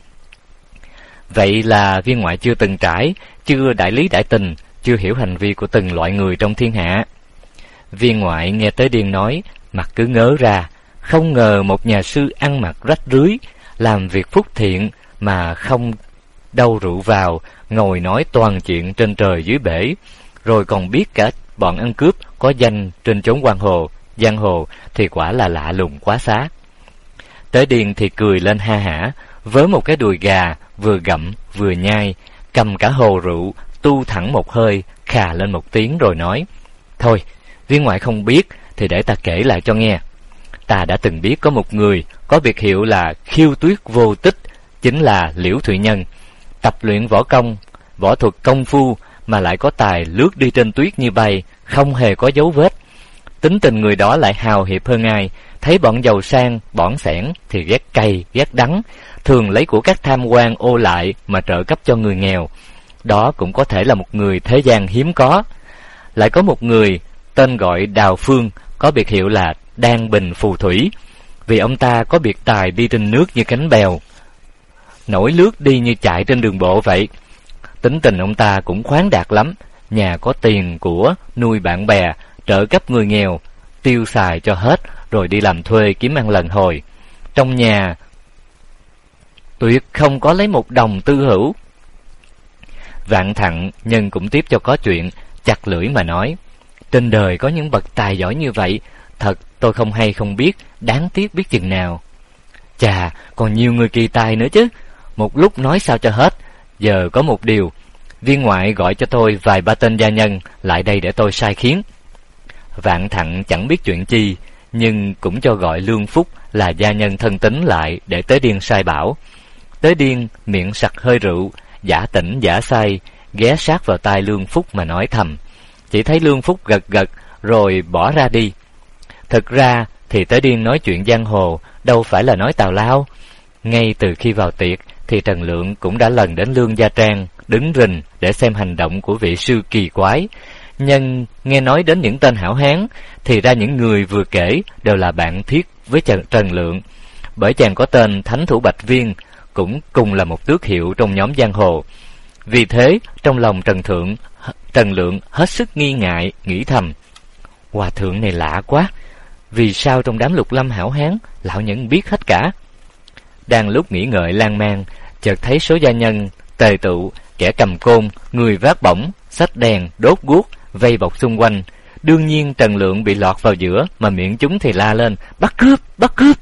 Vậy là viên ngoại chưa từng trải, chưa đại lý đại tình, chưa hiểu hành vi của từng loại người trong thiên hạ. Viên ngoại nghe tới Điên nói, mặt cứ ngớ ra, không ngờ một nhà sư ăn mặc rách rưới, làm việc phúc thiện mà không đâu rượu vào, ngồi nói toàn chuyện trên trời dưới bể, rồi còn biết cả bọn ăn cướp có danh trên chốn quan hồ, giang hồ thì quả là lạ lùng quá xá. Tới Điên thì cười lên ha hả, với một cái đùi gà vừa gặm vừa nhai, cầm cả hồ rượu, tu thẳng một hơi, khà lên một tiếng rồi nói: Thôi, viên ngoại không biết thì để ta kể lại cho nghe. Ta đã từng biết có một người có biệt hiệu là Khiêu Tuyết Vô Tích, chính là Liễu Thụy Nhân, tập luyện võ công, võ thuật công phu mà lại có tài lướt đi trên tuyết như bay, không hề có dấu vết. Tính tình người đó lại hào hiệp hơn ai, thấy bọn giàu sang, bỏn sẻn thì ghét cay, ghét đắng, thường lấy của các tham quan ô lại mà trợ cấp cho người nghèo. Đó cũng có thể là một người thế gian hiếm có. Lại có một người tên gọi Đào Phương, có biệt hiệu là Đan Bình Phù Thủy, vì ông ta có biệt tài đi trên nước như cánh bèo, nổi lướt đi như chạy trên đường bộ vậy. Tính tình ông ta cũng khoáng đạt lắm, nhà có tiền của, nuôi bạn bè, trợ cấp người nghèo, tiêu xài cho hết, rồi đi làm thuê kiếm ăn lần hồi. Trong nhà tuyệt không có lấy một đồng tư hữu. Vạn Thặng Nhân cũng tiếp cho có chuyện, chặt lưỡi mà nói: Trên đời có những bậc tài giỏi như vậy, thật tôi không hay không biết, đáng tiếc biết chừng nào. Chà, còn nhiều người kỳ tài nữa chứ, một lúc nói sao cho hết. Giờ có một điều, viên ngoại gọi cho tôi vài ba tên gia nhân lại đây để tôi sai khiến. Vạn Thặng chẳng biết chuyện chi, nhưng cũng cho gọi Lương Phúc là gia nhân thân tín lại để Tới Điên sai bảo. Tới Điên miệng sặc hơi rượu, giả tỉnh giả say, ghé sát vào tai Lương Phúc mà nói thầm. Chỉ thấy Lương Phúc gật gật rồi bỏ ra đi. Thực ra thì Tới Điên nói chuyện giang hồ, đâu phải là nói tào lao. Ngay từ khi vào tiệc thì Trần Lượng cũng đã lần đến Lương Gia Trang, đứng rình để xem hành động của vị sư kỳ quái. Nhưng nghe nói đến những tên hảo hán, thì ra những người vừa kể đều là bạn thiết với Trần Lượng, bởi chàng có tên Thánh Thủ Bạch Viên, cũng cùng là một tước hiệu trong nhóm giang hồ. Vì thế trong lòng Trần Thượng Trần Lượng hết sức nghi ngại, nghĩ thầm: Hòa thượng này lạ quá, vì sao trong đám lục lâm hảo hán lão nhẫn biết hết cả? Đang lúc nghĩ ngợi lan man, chợt thấy số gia nhân tề tụ, kẻ cầm côn, người vác bổng, xách đèn, đốt guốc, vây bọc xung quanh. Đương nhiên Trần Lượng bị lọt vào giữa, mà miệng chúng thì la lên: Bắt cướp, bắt cướp!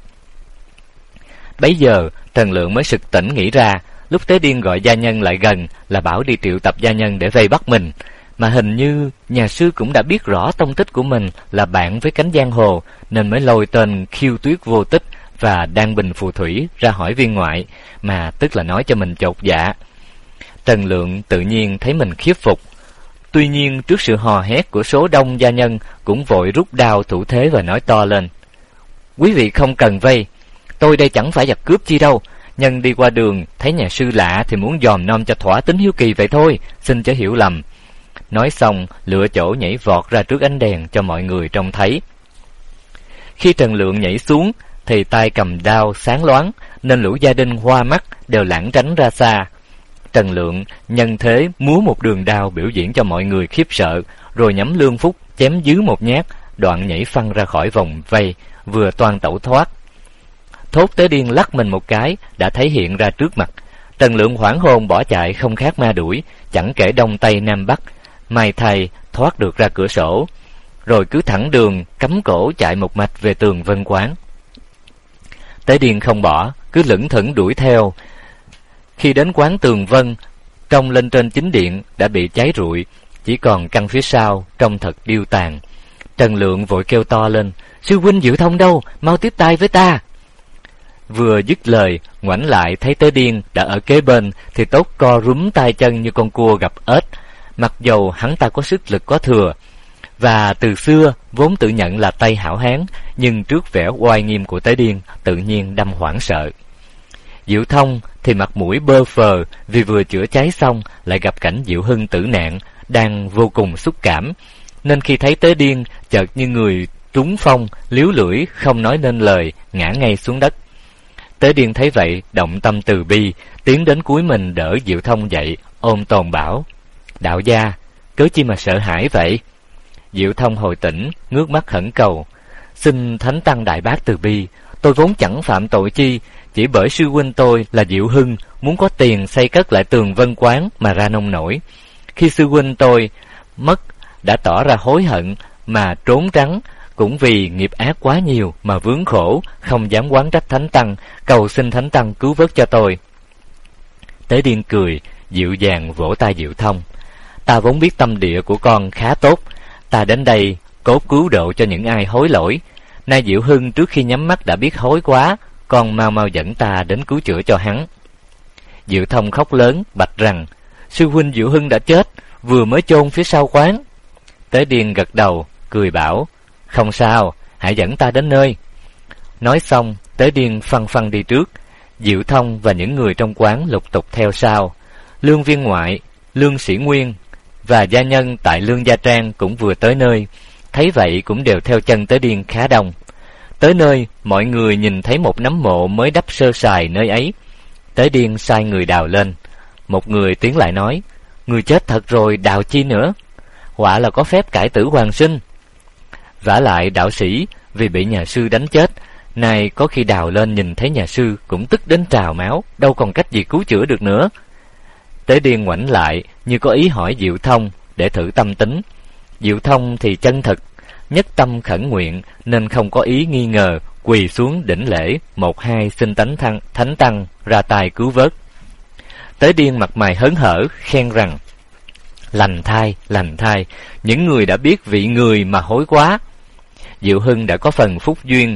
Bấy giờ Trần Lượng mới sực tỉnh nghĩ ra, lúc Tới Điên gọi gia nhân lại gần là bảo đi triệu tập gia nhân để vây bắt mình. Mà hình như nhà sư cũng đã biết rõ tông tích của mình là bạn với cánh giang hồ, nên mới lôi tên Khiêu Tuyết Vô Tích và Đan Bình Phù Thủy ra hỏi viên ngoại, mà tức là nói cho mình chột dạ. Trần Lượng tự nhiên thấy mình khiếp phục. Tuy nhiên trước sự hò hét của số đông gia nhân, cũng vội rút đao thủ thế và nói to lên: Quý vị không cần vây, tôi đây chẳng phải giặc cướp chi đâu, nhân đi qua đường thấy nhà sư lạ thì muốn dòm nom cho thỏa tính hiếu kỳ vậy thôi, xin chớ hiểu lầm. Nói xong lựa chỗ nhảy vọt ra trước ánh đèn cho mọi người trông thấy. Khi Trần Lượng nhảy xuống thì tay cầm đao sáng loáng, nên lũ gia đình hoa mắt đều lảng tránh ra xa. Trần Lượng nhân thế múa một đường đao biểu diễn cho mọi người khiếp sợ, rồi nhắm Lương Phúc chém dứ một nhát, đoạn nhảy phăng ra khỏi vòng vây, vừa toan tẩu thoát. Thốt Tới Điên lắc mình một cái đã thấy hiện ra trước mặt. Trần Lượng hoảng hồn bỏ chạy không khác ma đuổi, chẳng kể đông tây nam bắc. May thay thoát được ra cửa sổ, rồi cứ thẳng đường cắm cổ chạy một mạch về Tường Vân Quán. Tới Điên không bỏ, cứ lững thững đuổi theo. Khi đến quán Tường Vân, trông lên trên chính điện đã bị cháy rụi, chỉ còn căn phía sau trông thật điêu tàn. Trần Lượng vội kêu to lên: Sư huynh Diệu Thông đâu, mau tiếp tay với ta! Vừa dứt lời, ngoảnh lại thấy Tế Điên đã ở kế bên, thì Tốt co rúm tay chân như con cua gặp ếch. Mặc dầu hắn ta có sức lực có thừa, và từ xưa vốn tự nhận là tay hảo hán, nhưng trước vẻ oai nghiêm của Tế Điên tự nhiên đâm hoảng sợ. Diệu Thông thì mặt mũi bơ phờ vì vừa chữa cháy xong lại gặp cảnh Diệu Hưng tử nạn, đang vô cùng xúc cảm, nên khi thấy Tế Điên chợt như người trúng phong, líu lưỡi không nói nên lời, ngã ngay xuống đất. Tế Điên thấy vậy động tâm từ bi, tiến đến cúi mình đỡ Diệu Thông dậy, ôm tồn bảo: đạo gia, cớ chi mà sợ hãi vậy? Diệu Thông hồi tỉnh, ngước mắt khẩn cầu: xin Thánh Tăng đại bác từ bi, tôi vốn chẳng phạm tội chi, chỉ bởi sư huynh tôi là Diệu Hưng muốn có tiền xây cất lại tường Vân Quán mà ra nông nổi. Khi sư huynh tôi mất đã tỏ ra hối hận mà trốn tránh, cũng vì nghiệp ác quá nhiều mà vướng khổ, không dám oán trách Thánh Tăng, cầu xin Thánh Tăng cứu vớt cho tôi. Tế Điên cười, dịu dàng vỗ tay Diệu Thông: ta vốn biết tâm địa của con khá tốt, ta đến đây cốt cứu độ cho những ai hối lỗi. Nay Diệu Hưng trước khi nhắm mắt đã biết hối quá, con mau mau dẫn ta đến cứu chữa cho hắn. Diệu Thông khóc lớn bạch rằng: sư huynh Diệu Hưng đã chết, vừa mới chôn phía sau quán. Tế Điên gật đầu cười bảo: không sao, hãy dẫn ta đến nơi. Nói xong, Tế Điên phăng phăng đi trước, Diệu Thông và những người trong quán lục tục theo sau. Lương viên ngoại, Lương Sĩ Nguyên và gia nhân tại Lương Gia Trang cũng vừa tới nơi, thấy vậy cũng đều theo chân Tế Điên khá đông. Tới nơi, mọi người nhìn thấy một nấm mộ mới đắp sơ sài nơi ấy. Tế Điên sai người đào lên. Một người tiến lại nói: người chết thật rồi, đào chi nữa? Họa là có phép cải tử hoàn sinh. Vả lại đạo sĩ vì bị nhà sư đánh chết, nay có khi đào lên nhìn thấy nhà sư cũng tức đến trào máu, đâu còn cách gì cứu chữa được nữa. Tế Điên ngoảnh lại như có ý hỏi Diệu Thông để thử tâm tính. Diệu Thông thì chân thực, nhất tâm khẩn nguyện, nên không có ý nghi ngờ, quỳ xuống đỉnh lễ một hai xin tánh thăng, Thánh Tăng ra tay cứu vớt. Tế Điên mặt mày hớn hở khen rằng: lành thai, lành thai, những người đã biết vị người mà hối quá. Diệu Hưng đã có phần phúc duyên,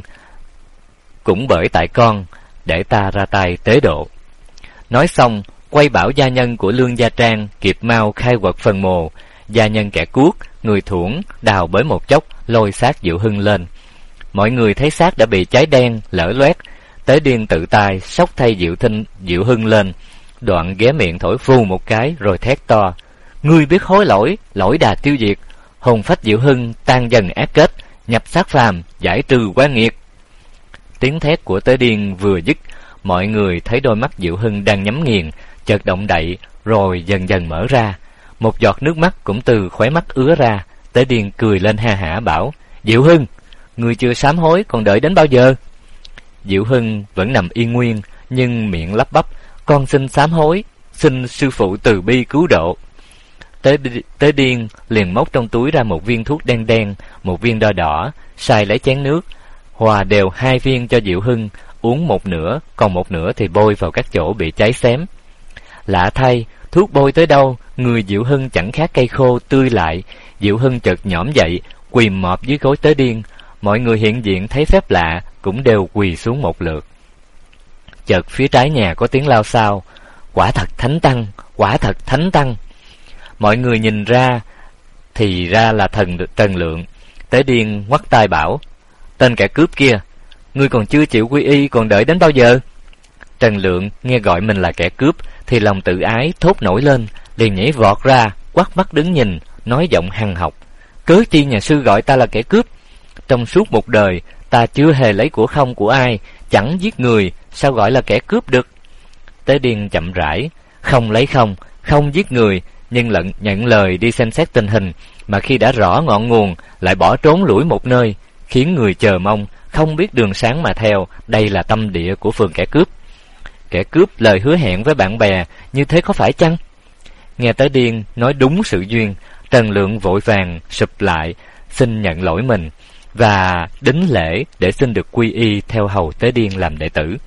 cũng bởi tại con, để ta ra tay tế độ. Nói xong, quay bảo gia nhân của Lương Gia Trang kịp mau khai quật phần mồ. Gia nhân kẻ cuốc, người thuổng đào bới một chốc, lôi xác Diệu Hưng lên. Mọi người thấy xác đã bị cháy đen lở loét. Tế Điên tự tay xốc thay Diệu Thinh Diệu Hưng lên, đoạn ghé miệng thổi phù một cái rồi thét to: ngươi biết hối lỗi, lỗi đà tiêu diệt, hồn phách Diệu Hưng tan dần ác kết, nhập xác phàm, giải trừ oan nghiệt. Tiếng thét của Tế Điên vừa dứt, mọi người thấy đôi mắt Diệu Hưng đang nhắm nghiền chợt động đậy rồi dần dần mở ra. Một giọt nước mắt cũng từ khóe mắt ứa ra. Tế Điên cười lên ha hả bảo: Diệu Hưng, người chưa sám hối còn đợi đến bao giờ? Diệu Hưng vẫn nằm yên nguyên, nhưng miệng lắp bắp: con xin sám hối, xin sư phụ từ bi cứu độ. Tế, Tế Điên liền móc trong túi ra một viên thuốc đen đen, một viên đỏ đỏ, sai lấy chén nước, hòa đều hai viên cho Diệu Hưng, uống một nửa, còn một nửa thì bôi vào các chỗ bị cháy xém. Lạ thay, thuốc bôi tới đâu, người Diệu Hưng chẳng khác cây khô tươi lại. Diệu Hưng chợt nhõm dậy, quỳ mọp dưới gối Tế Điên. Mọi người hiện diện thấy phép lạ cũng đều quỳ xuống một lượt. Chợt phía trái nhà có tiếng lao xao: quả thật Thánh Tăng, quả thật Thánh Tăng. Mọi người nhìn ra thì ra là thần Trần Lượng. Tế Điên ngoắt tai bảo: tên kẻ cướp kia, ngươi còn chưa chịu quy y, còn đợi đến bao giờ? Trần Lượng nghe gọi mình là kẻ cướp thì lòng tự ái thốt nổi lên, liền nhảy vọt ra, quắt mắt đứng nhìn, nói giọng hằn học: cớ chi nhà sư gọi ta là kẻ cướp? Trong suốt một đời ta chưa hề lấy của không của ai, chẳng giết người, sao gọi là kẻ cướp được? Tế Điên chậm rãi: không lấy không, không giết người, nhưng lận nhận lời đi xem xét tình hình, mà khi đã rõ ngọn nguồn lại bỏ trốn lủi một nơi, khiến người chờ mong, không biết đường sáng mà theo. Đây là tâm địa của phường kẻ cướp. Kẻ cướp lời hứa hẹn với bạn bè, như thế có phải chăng? Nghe Tế Điên nói đúng sự duyên, Trần Lượng vội vàng sụp lại, xin nhận lỗi mình và đính lễ để xin được quy y theo hầu Tế Điên làm đệ tử.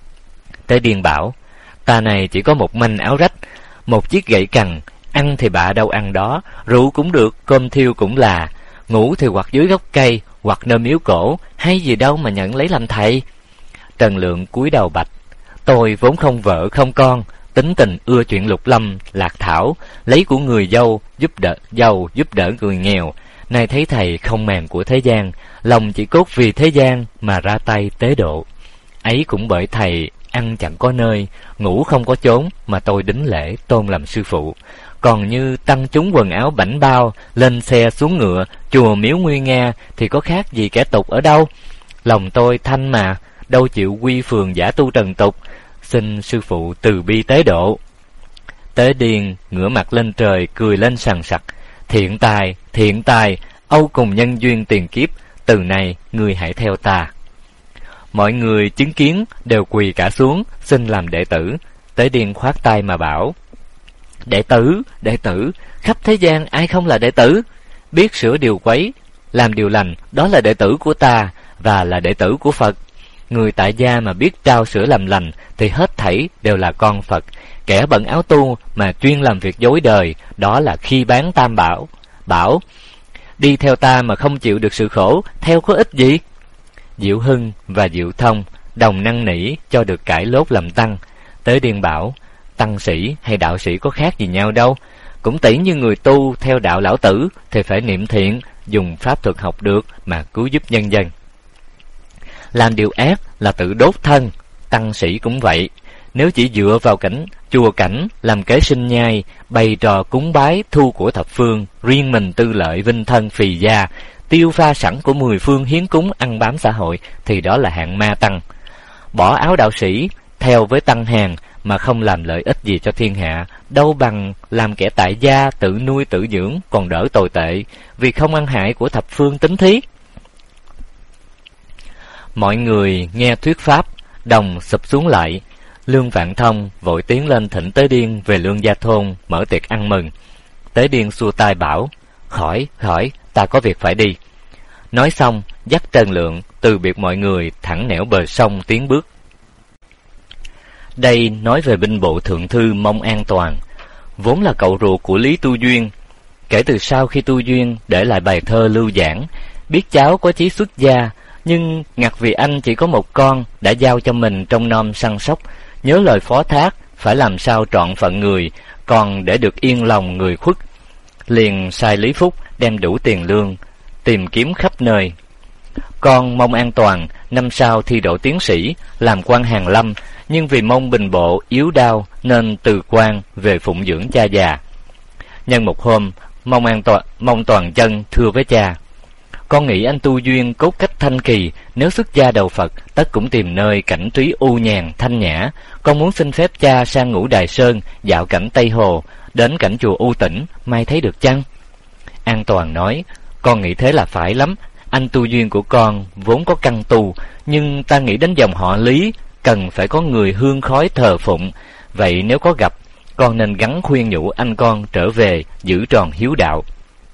Tế Điên bảo: ta này chỉ có một manh áo rách, một chiếc gậy cằn, ăn thì bạ đâu ăn đó, rượu cũng được, cơm thiêu cũng là, ngủ thì hoặc dưới gốc cây, hoặc nơi miếu cổ, hay gì đâu mà nhận lấy làm thầy. Trần Lượng cúi đầu bạch: Tôi vốn không vợ không con, tính tình ưa chuyện lục lâm lạc thảo, lấy của người dâu giúp đỡ giàu giúp đỡ người nghèo. Nay thấy thầy không màng của thế gian, lòng chỉ cốt vì thế gian mà ra tay tế độ. Ấy cũng bởi thầy ăn chẳng có nơi, ngủ không có chốn mà tôi đính lễ tôn làm sư phụ. Còn như tăng chúng quần áo bảnh bao, lên xe xuống ngựa, chùa miếu nguy nga thì có khác gì kẻ tục ở đâu. Lòng tôi thanh mà, đâu chịu quy phường giả tu trần tục, xin sư phụ từ bi tế độ. Tế Điền ngửa mặt lên trời cười lên sằng sặc: Thiện tài, thiện tài, âu cùng nhân duyên tiền kiếp, từ nay ngươi hãy theo ta. Mọi người chứng kiến đều quỳ cả xuống xin làm đệ tử. Tế Điền khoát tay mà bảo: Đệ tử, đệ tử, khắp thế gian ai không là đệ tử? Biết sửa điều quấy, làm điều lành, đó là đệ tử của ta và là đệ tử của Phật. Người tại gia mà biết trao sửa làm lành thì hết thảy đều là con Phật. Kẻ bận áo tu mà chuyên làm việc dối đời, đó là khi bán tam bảo. Bảo: Đi theo ta mà không chịu được sự khổ, theo có ích gì? Diệu Hưng và Diệu Thông đồng năn nỉ cho được cải lốt làm tăng. Tế Điền bảo: Tăng sĩ hay đạo sĩ có khác gì nhau đâu, cũng tỷ như người tu theo đạo lão tử thì phải niệm thiện, dùng pháp thuật học được mà cứu giúp nhân dân. Làm điều ác là tự đốt thân, tăng sĩ cũng vậy. Nếu chỉ dựa vào cảnh chùa cảnh làm kế sinh nhai, bày trò cúng bái thu của thập phương, riêng mình tư lợi vinh thân phì gia, tiêu pha sẵn của mười phương hiến cúng ăn bám xã hội, thì đó là hạng ma tăng. Bỏ áo đạo sĩ theo với tăng hàng mà không làm lợi ích gì cho thiên hạ, đâu bằng làm kẻ tại gia tự nuôi tự dưỡng còn đỡ tồi tệ, vì không ăn hại của thập phương tính thí. Mọi người nghe thuyết pháp đồng sụp xuống lại. Lương Vạn Thông vội tiến lên thỉnh Tế Điên về Lương Gia Thôn mở tiệc ăn mừng. Tế Điên xua tay bảo: Khỏi, khỏi, ta có việc phải đi. Nói xong dắt Trần Lượng từ biệt mọi người thẳng nẻo bờ sông tiến bước. Đây nói về binh bộ thượng thư Mông An Toàn, vốn là cậu ruột của Lý Tu Duyên. Kể từ sau khi Tu Duyên để lại bài thơ lưu giảng, biết cháu có chí xuất gia, nhưng ngặt vì anh chỉ có một con, đã giao cho mình trông nom săn sóc, nhớ lời phó thác, phải làm sao trọn phận người, còn để được yên lòng người khuất. Liền sai Lý Phúc đem đủ tiền lương, tìm kiếm khắp nơi. Con Mông An Toàn năm sau thi đỗ tiến sĩ, làm quan Hàn Lâm, nhưng vì Mông Bình Bộ yếu đau nên từ quan về phụng dưỡng cha già. Nhân một hôm, Mông An Toàn, Mông Toàn Chân thưa với cha: Con nghĩ anh tu duyên cốt cách thanh kỳ, nếu xuất gia đầu Phật, tất cũng tìm nơi cảnh trí u nhàn, thanh nhã. Con muốn xin phép cha sang Ngũ Đài Sơn, dạo cảnh Tây Hồ, đến cảnh chùa U Tĩnh, may thấy được chăng? An Toàn nói: Con nghĩ thế là phải lắm. Anh tu duyên của con vốn có căn tu, nhưng ta nghĩ đến dòng họ Lý, cần phải có người hương khói thờ phụng. Vậy nếu có gặp, con nên gắng khuyên nhủ anh con trở về, giữ tròn hiếu đạo.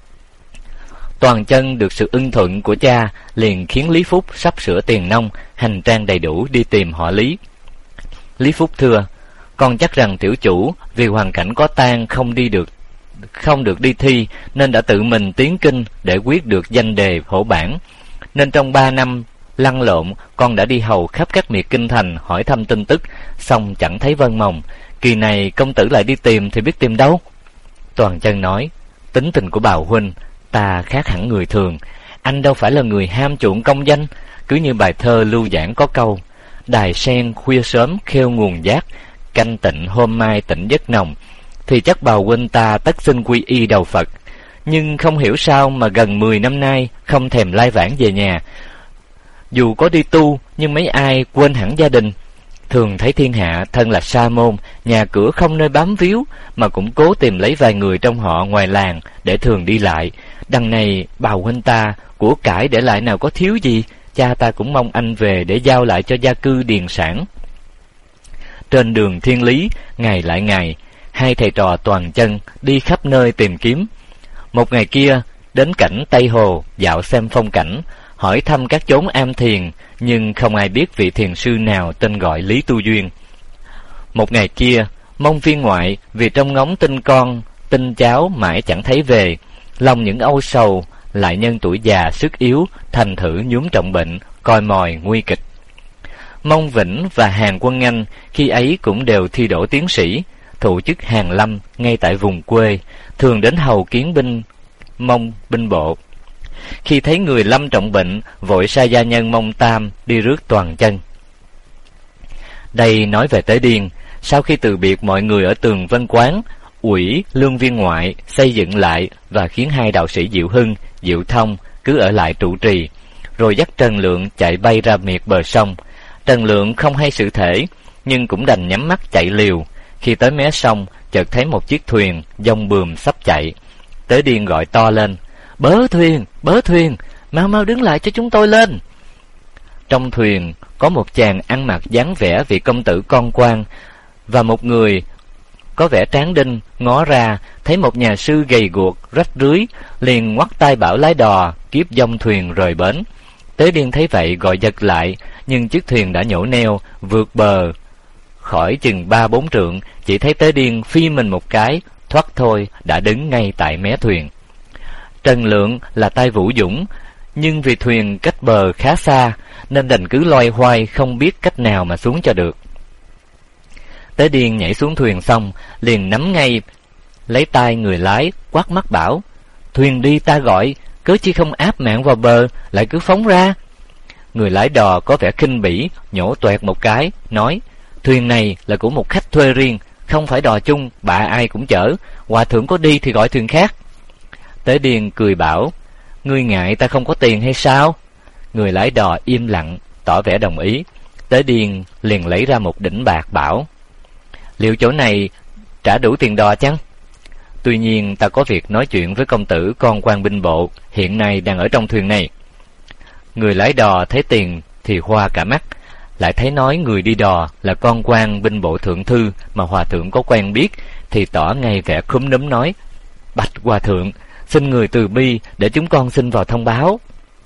Toàn Chân được sự ưng thuận của cha, liền khiến Lý Phúc sắp sửa tiền nông, hành trang đầy đủ đi tìm họ Lý. Lý Phúc thưa: Con chắc rằng tiểu chủ vì hoàn cảnh có tang không đi được, không được đi thi, nên đã tự mình tiến kinh để quyết được danh đề hổ bản. Nên trong ba năm lăn lộn, con đã đi hầu khắp các miệt kinh thành hỏi thăm tin tức, xong chẳng thấy vân mồng. Kỳ này công tử lại đi tìm thì biết tìm đâu? Toàn Chân nói: Tính tình của bào huynh ta khác hẳn người thường. Anh đâu phải là người ham chuộng công danh. Cứ như bài thơ lưu giảng có câu: Đài sen khuya sớm khêu nguồn giác, canh tịnh hôm mai tỉnh giấc nồng. Thì chắc bào huynh ta tất xin quy y đầu Phật. Nhưng không hiểu sao mà gần mười năm nay không thèm lai vãng về nhà. Dù có đi tu, nhưng mấy ai quên hẳn gia đình. Thường thấy thiên hạ thân là sa môn, nhà cửa không nơi bám víu, mà cũng cố tìm lấy vài người trong họ ngoài làng để thường đi lại. Đằng này bào huynh ta của cải để lại nào có thiếu gì, cha ta cũng mong anh về để giao lại cho gia cư điền sản. Trên đường thiên lý, ngày lại ngày, hai thầy trò Toàn Chân đi khắp nơi tìm kiếm. Một ngày kia đến cảnh Tây Hồ dạo xem phong cảnh, hỏi thăm các chốn am thiền, nhưng không ai biết vị thiền sư nào tên gọi Lý Tu Duyên. Một ngày kia, Mông viên ngoại vì trông ngóng tin con, tin cháu mãi chẳng thấy về, lòng những âu sầu, lại nhân tuổi già sức yếu, thành thử nhuốm trọng bệnh, coi mồi nguy kịch. Mông Vĩnh và Hàn Quân Anh khi ấy cũng đều thi đỗ tiến sĩ, thụ chức hàn lâm ngay tại vùng quê, thường đến hầu kiến binh Mông binh bộ. Khi thấy người lâm trọng bệnh, vội sai gia nhân Mông Tam đi rước Toàn Chân. Đây nói về Tế Điên. Sau khi từ biệt mọi người ở Tường Vân Quán, ủy lương viên ngoại xây dựng lại và khiến hai đạo sĩ Diệu Hưng, Diệu Thông cứ ở lại trụ trì, rồi dắt Trần Lượng chạy bay ra miệt bờ sông. Trần Lượng không hay sự thể, nhưng cũng đành nhắm mắt chạy liều. Khi tới mé sông, chợt thấy một chiếc thuyền dông bườm sắp chạy. Tế Điên gọi to lên: "Bớ thuyền, bớ thuyền, mau mau đứng lại cho chúng tôi lên." Trong thuyền có một chàng ăn mặc dáng vẻ vị công tử con quan, và một người có vẻ tráng đinh ngó ra thấy một nhà sư gầy guộc rách rưới, liền ngoắt tay bảo lái đò kiếp dông thuyền rời bến. Tế Điên thấy vậy gọi giật lại, nhưng chiếc thuyền đã nhổ neo vượt bờ khỏi chừng ba bốn trượng. Chỉ thấy Tế Điên phi mình một cái, thoắt thôi đã đứng ngay tại mé thuyền. Trần Lượng là tay vũ dũng, nhưng vì thuyền cách bờ khá xa nên đành cứ loay hoay không biết cách nào mà xuống cho được. Tế Điên nhảy xuống thuyền xong liền nắm ngay lấy tay người lái, quát mắt bảo: "Thuyền đi ta gọi, cớ chi không áp mạng vào bờ, lại cứ phóng ra?" Người lái đò có vẻ khinh bỉ, nhổ toẹt một cái, nói: "Thuyền này là của một khách thuê riêng, không phải đò chung, bạ ai cũng chở. Hòa thượng có đi thì gọi thuyền khác." Tế Điên cười bảo: "Ngươi ngại ta không có tiền hay sao?" Người lái đò im lặng, tỏ vẻ đồng ý. Tế Điên liền lấy ra một đỉnh bạc bảo: "Liệu chỗ này trả đủ tiền đò chăng? Tuy nhiên ta có việc nói chuyện với công tử con quan binh bộ, hiện nay đang ở trong thuyền này." Người lái đò thấy tiền thì hoa cả mắt, lại thấy nói người đi đò là con quan binh bộ thượng thư mà hòa thượng có quen biết, thì tỏ ngay vẻ khúm núm nói: "Bạch hòa thượng, xin người từ bi để chúng con xin vào thông báo."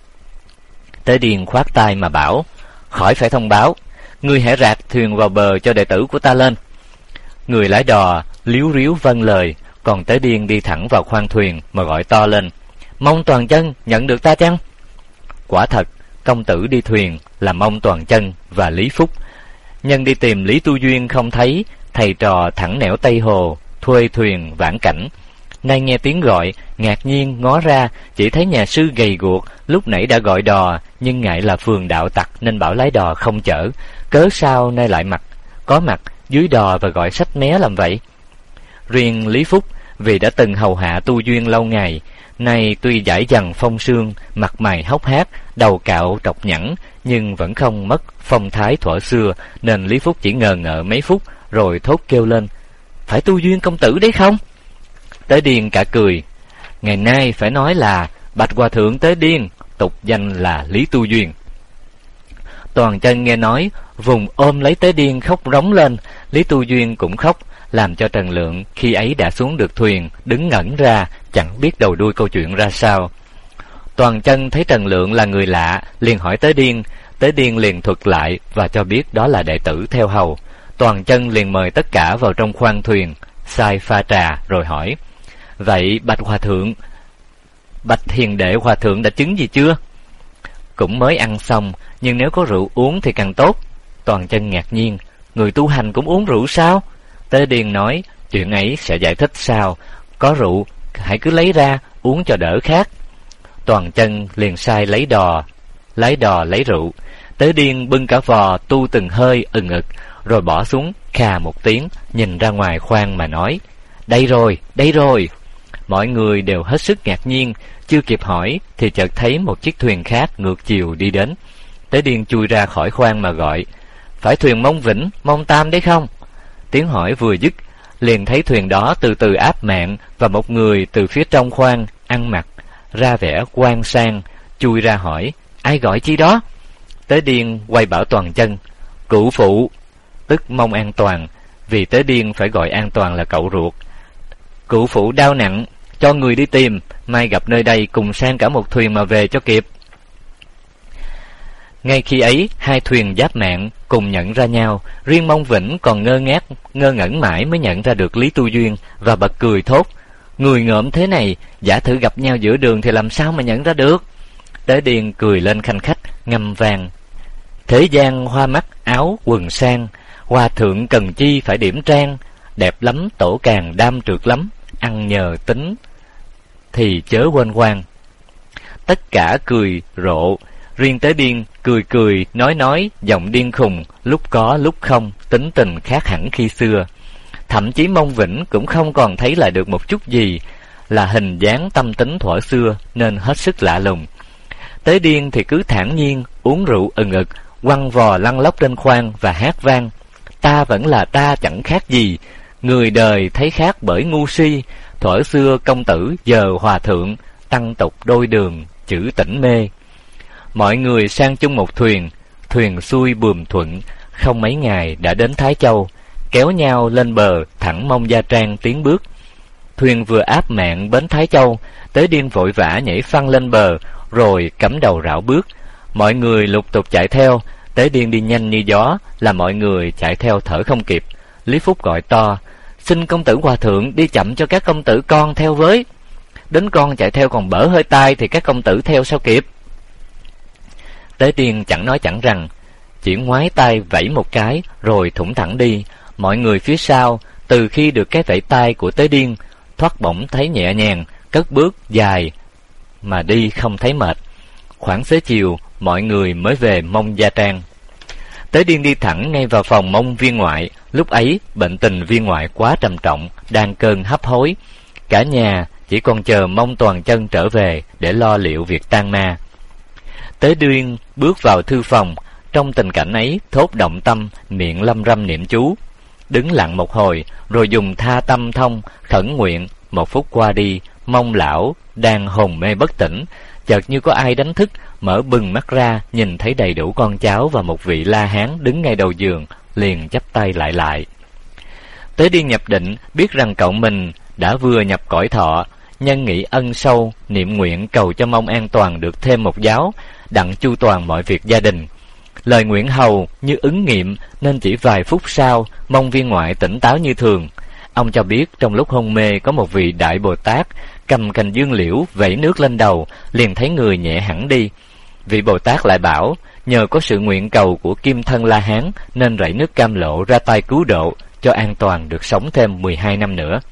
Tế Điên khoát tay mà bảo: "Khỏi phải thông báo, ngươi hãy rạc thuyền vào bờ cho đệ tử của ta lên." Người lái đò líu ríu vâng lời, còn Tế Điên đi thẳng vào khoang thuyền mà gọi to lên: "Mông Toàn Chân nhận được ta chăng?" Quả thật, công tử đi thuyền là Mông Toàn Chân và Lý Phúc. Nhân đi tìm Lý Tu Duyên không thấy, thầy trò thẳng nẻo Tây Hồ thuê thuyền vãn cảnh. Nay nghe tiếng gọi, ngạc nhiên ngó ra, chỉ thấy nhà sư gầy guộc lúc nãy đã gọi đò, nhưng ngại là phường đạo tặc nên bảo lái đò không chở. Cớ sao nay lại mặt có mặt dưới đò và gọi sách mé làm vậy? Riêng Lý Phúc vì đã từng hầu hạ Tu Duyên lâu ngày, nay tuy giải dằn phong sương, mặt mày hốc hác, đầu cạo trọc nhẵn, nhưng vẫn không mất phong thái thuở xưa, nên Lý Phúc chỉ ngờ ngợ mấy phút rồi thốt kêu lên: "Phải Tu Duyên công tử đấy không?" Tế Điên cả cười: "Ngày nay phải nói là Bạch hòa thượng Tế Điên, tục danh là Lý Tu Duyên." Toàn Chân nghe nói, vùng ôm lấy Tế Điên khóc rống lên. Lý Tu Duyên cũng khóc, làm cho Trần Lượng khi ấy đã xuống được thuyền đứng ngẩn ra, chẳng biết đầu đuôi câu chuyện ra sao. Toàn Chân thấy Trần Lượng là người lạ, liền hỏi Tế Điên. Tế Điên liền thuật lại và cho biết đó là đệ tử theo hầu. Toàn Chân liền mời tất cả vào trong khoang thuyền, sai pha trà rồi hỏi: "Vậy Bạch hòa thượng, Bạch hiền đệ hòa thượng đã chứng gì chưa?" "Cũng mới ăn xong, nhưng nếu có rượu uống thì càng tốt." Toàn Chân ngạc nhiên: "Người tu hành cũng uống rượu sao?" Tế Điên nói: "Chuyện ấy sẽ giải thích sau. Có rượu hãy cứ lấy ra uống cho đỡ khát." Toàn Chân liền sai lấy đò lái đò lấy rượu. Tế Điên bưng cả vò tu từng hơi ừng ực, rồi bỏ xuống khà một tiếng, nhìn ra ngoài khoang mà nói: "Đây rồi, đây rồi." Mọi người đều hết sức ngạc nhiên, chưa kịp hỏi thì chợt thấy một chiếc thuyền khác ngược chiều đi đến. Tế Điên chui ra khỏi khoang mà gọi: "Phải thuyền Mông Vĩnh, Mông Tam đấy không?" Tiếng hỏi vừa dứt, liền thấy thuyền đó từ từ áp mạng, và một người từ phía trong khoang ăn mặc ra vẻ quan sang chui ra hỏi: "Ai gọi chi đó?" Tế Điên quay bảo Toàn Chân: "Cựu phụ", tức Mông An Toàn, vì Tế Điên phải gọi An Toàn là cậu ruột. "Cựu phụ đau nặng, cho người đi tìm, mai gặp nơi đây cùng sang cả một thuyền mà về cho kịp." Ngay khi ấy, hai thuyền giáp mạng cùng nhận ra nhau. Riêng Mông Vĩnh còn ngơ ngác ngơ ngẩn mãi mới nhận ra được Lý Tu Duyên, và bật cười thốt: "Người ngợm thế này, giả thử gặp nhau giữa đường thì làm sao mà nhận ra được?" Tế Điên cười lên khanh khách, ngâm vang: Thế gian hoa mắt áo quần sang, hòa thượng cần chi phải điểm trang. Đẹp lắm tổ càng đam trượt lắm, ăn nhờ tính thì chớ quên quan. Tất cả cười rộ, riêng Tế Điên cười cười nói nói, giọng điên khùng, lúc có lúc không, tính tình khác hẳn khi xưa. Thậm chí Mông Vĩnh cũng không còn thấy lại được một chút gì là hình dáng tâm tính thuở xưa, nên hết sức lạ lùng. Tế Điên thì cứ thản nhiên uống rượu ừng ực, quăng vò lăn lóc trên khoang và hát vang: ta vẫn là ta chẳng khác gì, người đời thấy khác bởi ngu si. Thuở xưa công tử giờ hòa thượng, tăng tục đôi đường chữ tỉnh mê. Mọi người sang chung một thuyền, thuyền xuôi buồm thuận, không mấy ngày đã đến Thái Châu, kéo nhau lên bờ thẳng mông Gia Trang tiến bước. Thuyền vừa áp mạng bến Thái Châu, Tế Điên vội vã nhảy phăng lên bờ, rồi cắm đầu rảo bước. Mọi người lục tục chạy theo, Tế Điên đi nhanh như gió, làm mọi người chạy theo thở không kịp. Lý Phúc gọi to: xin công tử hòa thượng đi chậm cho các công tử con theo với. Đến con chạy theo còn bở hơi tai thì các công tử theo sao kịp. Tế Điên chẳng nói chẳng rằng, chỉ ngoái tay vẫy một cái rồi thủng thẳng đi. Mọi người phía sau từ khi được cái vẫy tay của Tế Điên, thoát bỗng thấy nhẹ nhàng, cất bước dài mà đi không thấy mệt. Khoảng xế chiều, mọi người mới về mông Gia Trang. Tế Điên đi thẳng ngay vào phòng mông viên ngoại. Lúc ấy bệnh tình viên ngoại quá trầm trọng, đang cơn hấp hối. Cả nhà chỉ còn chờ mông Toàn Chân trở về để lo liệu việc tang ma. Tế Điên bước vào thư phòng, trong tình cảnh ấy thốt động tâm, miệng lâm râm niệm chú. Đứng lặng một hồi, rồi dùng tha tâm thông khẩn nguyện. Một phút qua đi, mông lão đang hồn mê bất tỉnh, chợt như có ai đánh thức, mở bừng mắt ra, nhìn thấy đầy đủ con cháu và một vị La Hán đứng ngay đầu giường, liền chắp tay lại lại. Tế Điên nhập định, biết rằng cậu mình đã vừa nhập cõi thọ, nhân nghĩ ân sâu, niệm nguyện cầu cho mong an toàn được thêm một giáo, đặng chu toàn mọi việc gia đình. Lời nguyện hầu như ứng nghiệm, nên chỉ vài phút sau, mông viên ngoại tỉnh táo như thường. Ông cho biết trong lúc hôn mê có một vị Đại Bồ Tát cầm cành dương liễu vẩy nước lên đầu, liền thấy người nhẹ hẳn đi. Vị Bồ Tát lại bảo nhờ có sự nguyện cầu của Kim Thân La Hán nên rảy nước cam lộ ra tay cứu độ, cho an toàn được sống thêm mười hai năm nữa.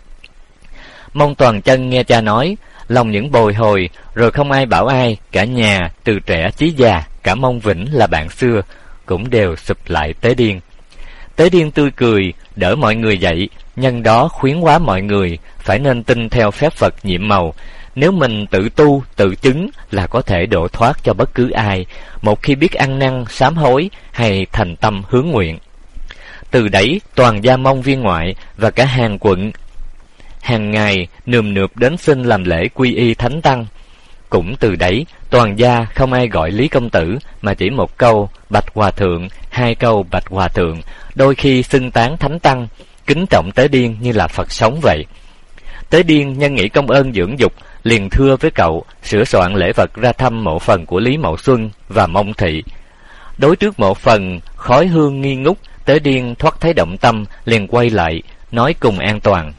Mông Toàn Chân nghe cha nói, lòng những bồi hồi, rồi không ai bảo ai, cả nhà từ trẻ chí già, cả Mông Vĩnh là bạn xưa, cũng đều sụp lại Tế Điên. Tế Điên tươi cười đỡ mọi người dậy, nhân đó khuyến hóa mọi người phải nên tin theo phép Phật nhiệm màu. Nếu mình tự tu, tự chứng là có thể độ thoát cho bất cứ ai, một khi biết ăn năn, sám hối hay thành tâm hướng nguyện. Từ đấy, toàn gia Mông viên ngoại và cả hàng quận hàng ngày nườm nượp đến xin làm lễ quy y thánh tăng. Cũng từ đấy, toàn gia không ai gọi Lý công tử, mà chỉ một câu bạch hòa thượng, hai câu bạch hòa thượng, đôi khi xưng tán thánh tăng, kính trọng Tế Điên như là Phật sống vậy. Tế Điên nhân nghĩ công ơn dưỡng dục, liền thưa với cậu sửa soạn lễ vật ra thăm mộ phần của Lý Mậu Xuân và Mông Thị. Đối trước mộ phần khói hương nghi ngút, Tế Điên thoát thấy động tâm, liền quay lại nói cùng An Toàn: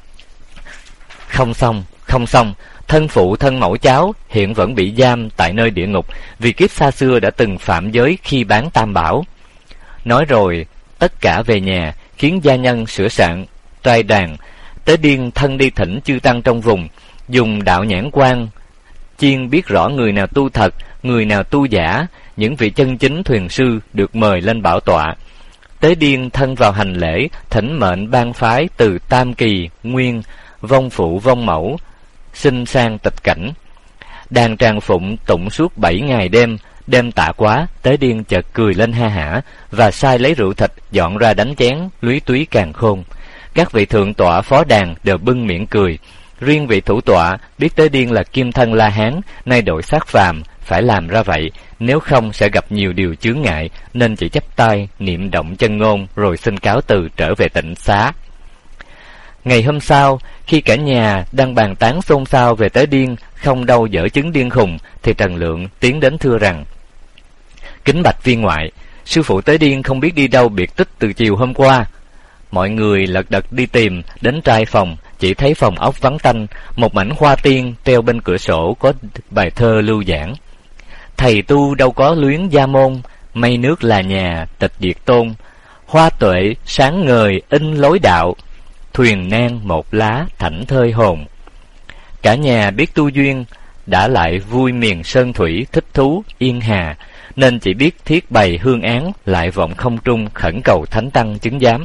không xong, không xong, thân phụ thân mẫu cháu hiện vẫn bị giam tại nơi địa ngục, vì kiếp xa xưa đã từng phạm giới khi bán tam bảo. Nói rồi tất cả về nhà, khiến gia nhân sửa soạn trai đàn. Tế Điên thân đi thỉnh chư tăng trong vùng, dùng đạo nhãn quan chiên biết rõ người nào tu thật, người nào tu giả. Những vị chân chính thuyền sư được mời lên bảo tọa. Tế Điên thân vào hành lễ, thỉnh mệnh ban phái từ Tam Kỳ, Nguyên, vong phụ vong mẫu, xin sang tịch cảnh. Đàn tràng phụng tụng suốt bảy ngày đêm. Đêm tạ quá, Tế Điên chợt cười lên ha hả, và sai lấy rượu thịt dọn ra đánh chén, lúy túy càng khôn. Các vị thượng tọa phó đàn đều bưng miệng cười. Riêng vị thủ tọa biết Tế Điên là Kim Thân La Hán, nay đội xác phàm, phải làm ra vậy, nếu không sẽ gặp nhiều điều chướng ngại, nên chỉ chắp tay niệm động chân ngôn rồi xin cáo từ trở về tịnh xá. Ngày hôm sau, khi cả nhà đang bàn tán xôn xao về Tế Điên không đâu dở chứng điên khùng, thì Trần Lượng tiến đến thưa rằng: kính bạch viên ngoại, sư phụ Tế Điên không biết đi đâu biệt tích từ chiều hôm qua. Mọi người lật đật đi tìm, đến trai phòng, chỉ thấy phòng ốc vắng tanh, một mảnh hoa tiên treo bên cửa sổ có bài thơ lưu giảng: thầy tu đâu có luyến gia môn, mây nước là nhà tịch diệt tôn, hoa tuệ sáng ngời in lối đạo, thuyền nan một lá thảnh thơi hồn. Cả nhà biết tu duyên, đã lại vui miền sơn thủy thích thú yên hà, nên chỉ biết thiết bày hương án, lại vọng không trung khẩn cầu thánh tăng chứng giám.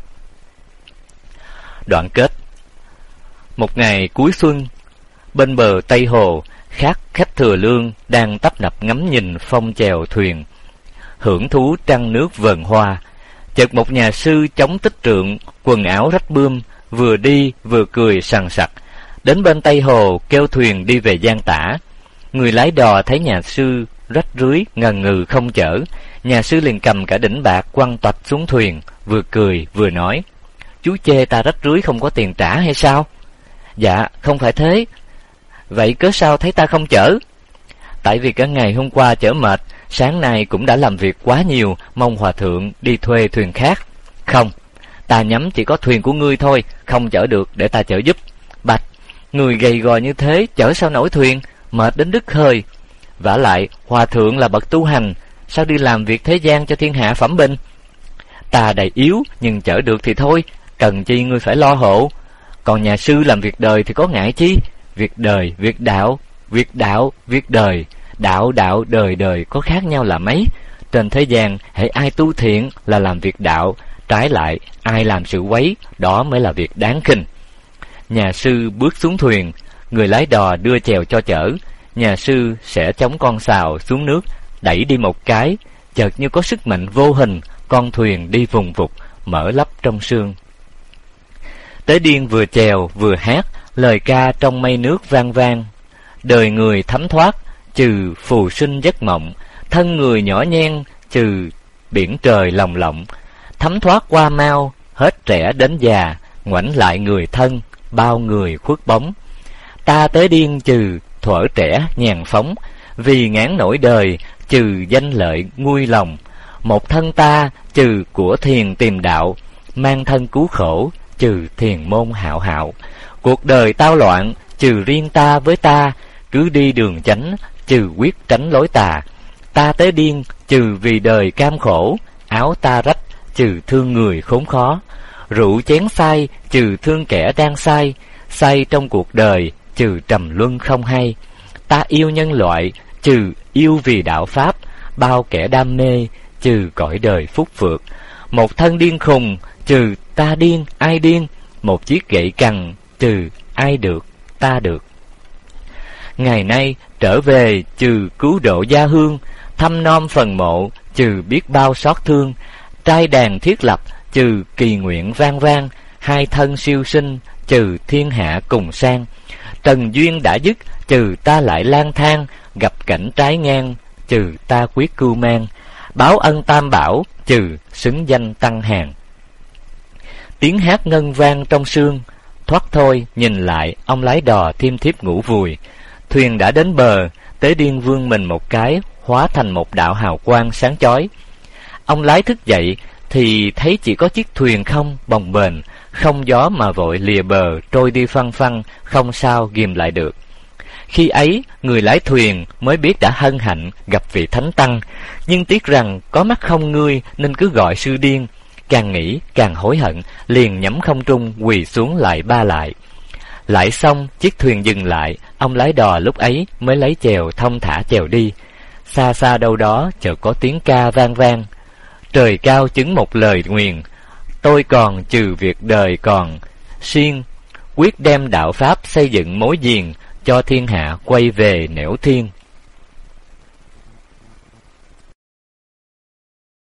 Đoạn kết. Một ngày cuối xuân, bên bờ Tây Hồ, khác khách thừa lương đang tấp nập ngắm nhìn phong chèo thuyền, hưởng thú trăng nước vờn hoa. Chợt một nhà sư chống tích trượng, quần áo rách bươm, vừa đi vừa cười sằng sặc, đến bên Tây Hồ kêu thuyền đi về Giang Tả. Người lái đò thấy nhà sư rách rưới ngần ngừ không chở, nhà sư liền cầm cả đỉnh bạc quăng toạch xuống thuyền, vừa cười vừa nói: "Chú chê ta rách rưới không có tiền trả hay sao?" "Dạ không phải thế." "Vậy cớ sao thấy ta không chở?" "Tại vì cả ngày hôm qua chở mệt, sáng nay cũng đã làm việc quá nhiều, mong hòa thượng đi thuê thuyền khác." "Không, ta nhắm chỉ có thuyền của ngươi thôi, không chở được, để ta chở giúp." "Bạch, người gầy gò như thế chở sao nổi thuyền, mệt đến đứt hơi. Vả lại hòa thượng là bậc tu hành, sao đi làm việc thế gian cho thiên hạ phẩm binh?" "Ta đầy yếu, nhưng chở được thì thôi, cần chi ngươi phải lo hộ. Còn nhà sư làm việc đời thì có ngại chi? Việc đời, việc đạo, việc đạo, việc đời, đạo đạo đời đời có khác nhau là mấy? Trên thế gian, hễ ai tu thiện là làm việc đạo, trái lại ai làm sự quấy, đó mới là việc đáng khinh." Nhà sư bước xuống thuyền, người lái đò đưa chèo cho chở. Nhà sư sẽ chống con sào xuống nước, đẩy đi một cái, chợt như có sức mạnh vô hình, con thuyền đi vùng vụt, mở lấp trong sương. Tế Điên vừa chèo vừa hát, lời ca trong mây nước vang vang. Đời người thấm thoát, trừ phù sinh giấc mộng, thân người nhỏ nhen, trừ biển trời lồng lộng. Thấm thoát qua mau, hết trẻ đến già, ngoảnh lại người thân, bao người khuất bóng. Ta Tế Điên trừ thuở trẻ nhàn phóng, vì ngán nổi đời, trừ danh lợi nguôi lòng. Một thân ta trừ của thiền tìm đạo, mang thân cứu khổ, trừ thiền môn hạo hạo. Cuộc đời tao loạn, trừ riêng ta với ta, cứ đi đường chánh, trừ quyết tránh lối tà. Ta Tế Điên trừ vì đời cam khổ, áo ta rách, trừ thương người khốn khó. Rượu chén say, trừ thương kẻ đang say, say trong cuộc đời, trừ trầm luân không hay. Ta yêu nhân loại, trừ yêu vì đạo pháp, bao kẻ đam mê, trừ cõi đời phúc phược. Một thân điên khùng, trừ ta điên, ai điên. Một chiếc gậy cằn, trừ ai được, ta được. Ngày nay trở về, trừ cứu độ gia hương, thăm nom phần mộ, trừ biết bao xót thương. Trai đàn thiết lập, trừ kỳ nguyện vang vang, hai thân siêu sinh, trừ thiên hạ cùng sang. Trần duyên đã dứt, trừ ta lại lang thang, gặp cảnh trái ngang, trừ ta quyết cưu mang. Báo ân tam bảo, trừ xứng danh tăng hàng. Tiếng hát ngân vang trong sương, thoát thôi nhìn lại, ông lái đò thiêm thiếp ngủ vùi. Thuyền đã đến bờ, Tế Điên vươn mình một cái, hóa thành một đạo hào quang sáng chói. Ông lái thức dậy thì thấy chỉ có chiếc thuyền không bồng bềnh, không gió mà vội lìa bờ, trôi đi phăng phăng, không sao ghìm lại được. Khi ấy, người lái thuyền mới biết đã hân hạnh gặp vị thánh tăng, nhưng tiếc rằng có mắt không ngươi nên cứ gọi sư điên. Càng nghĩ càng hối hận, liền nhắm không trung quỳ xuống lại ba lại. Lại xong, chiếc thuyền dừng lại, ông lái đò lúc ấy mới lấy chèo thông thả chèo đi. Xa xa đâu đó chợt có tiếng ca vang vang. Trời cao chứng một lời nguyền, tôi còn trừ việc đời còn, siêng quyết đem đạo pháp xây dựng mối diền, cho thiên hạ quay về nẻo thiên.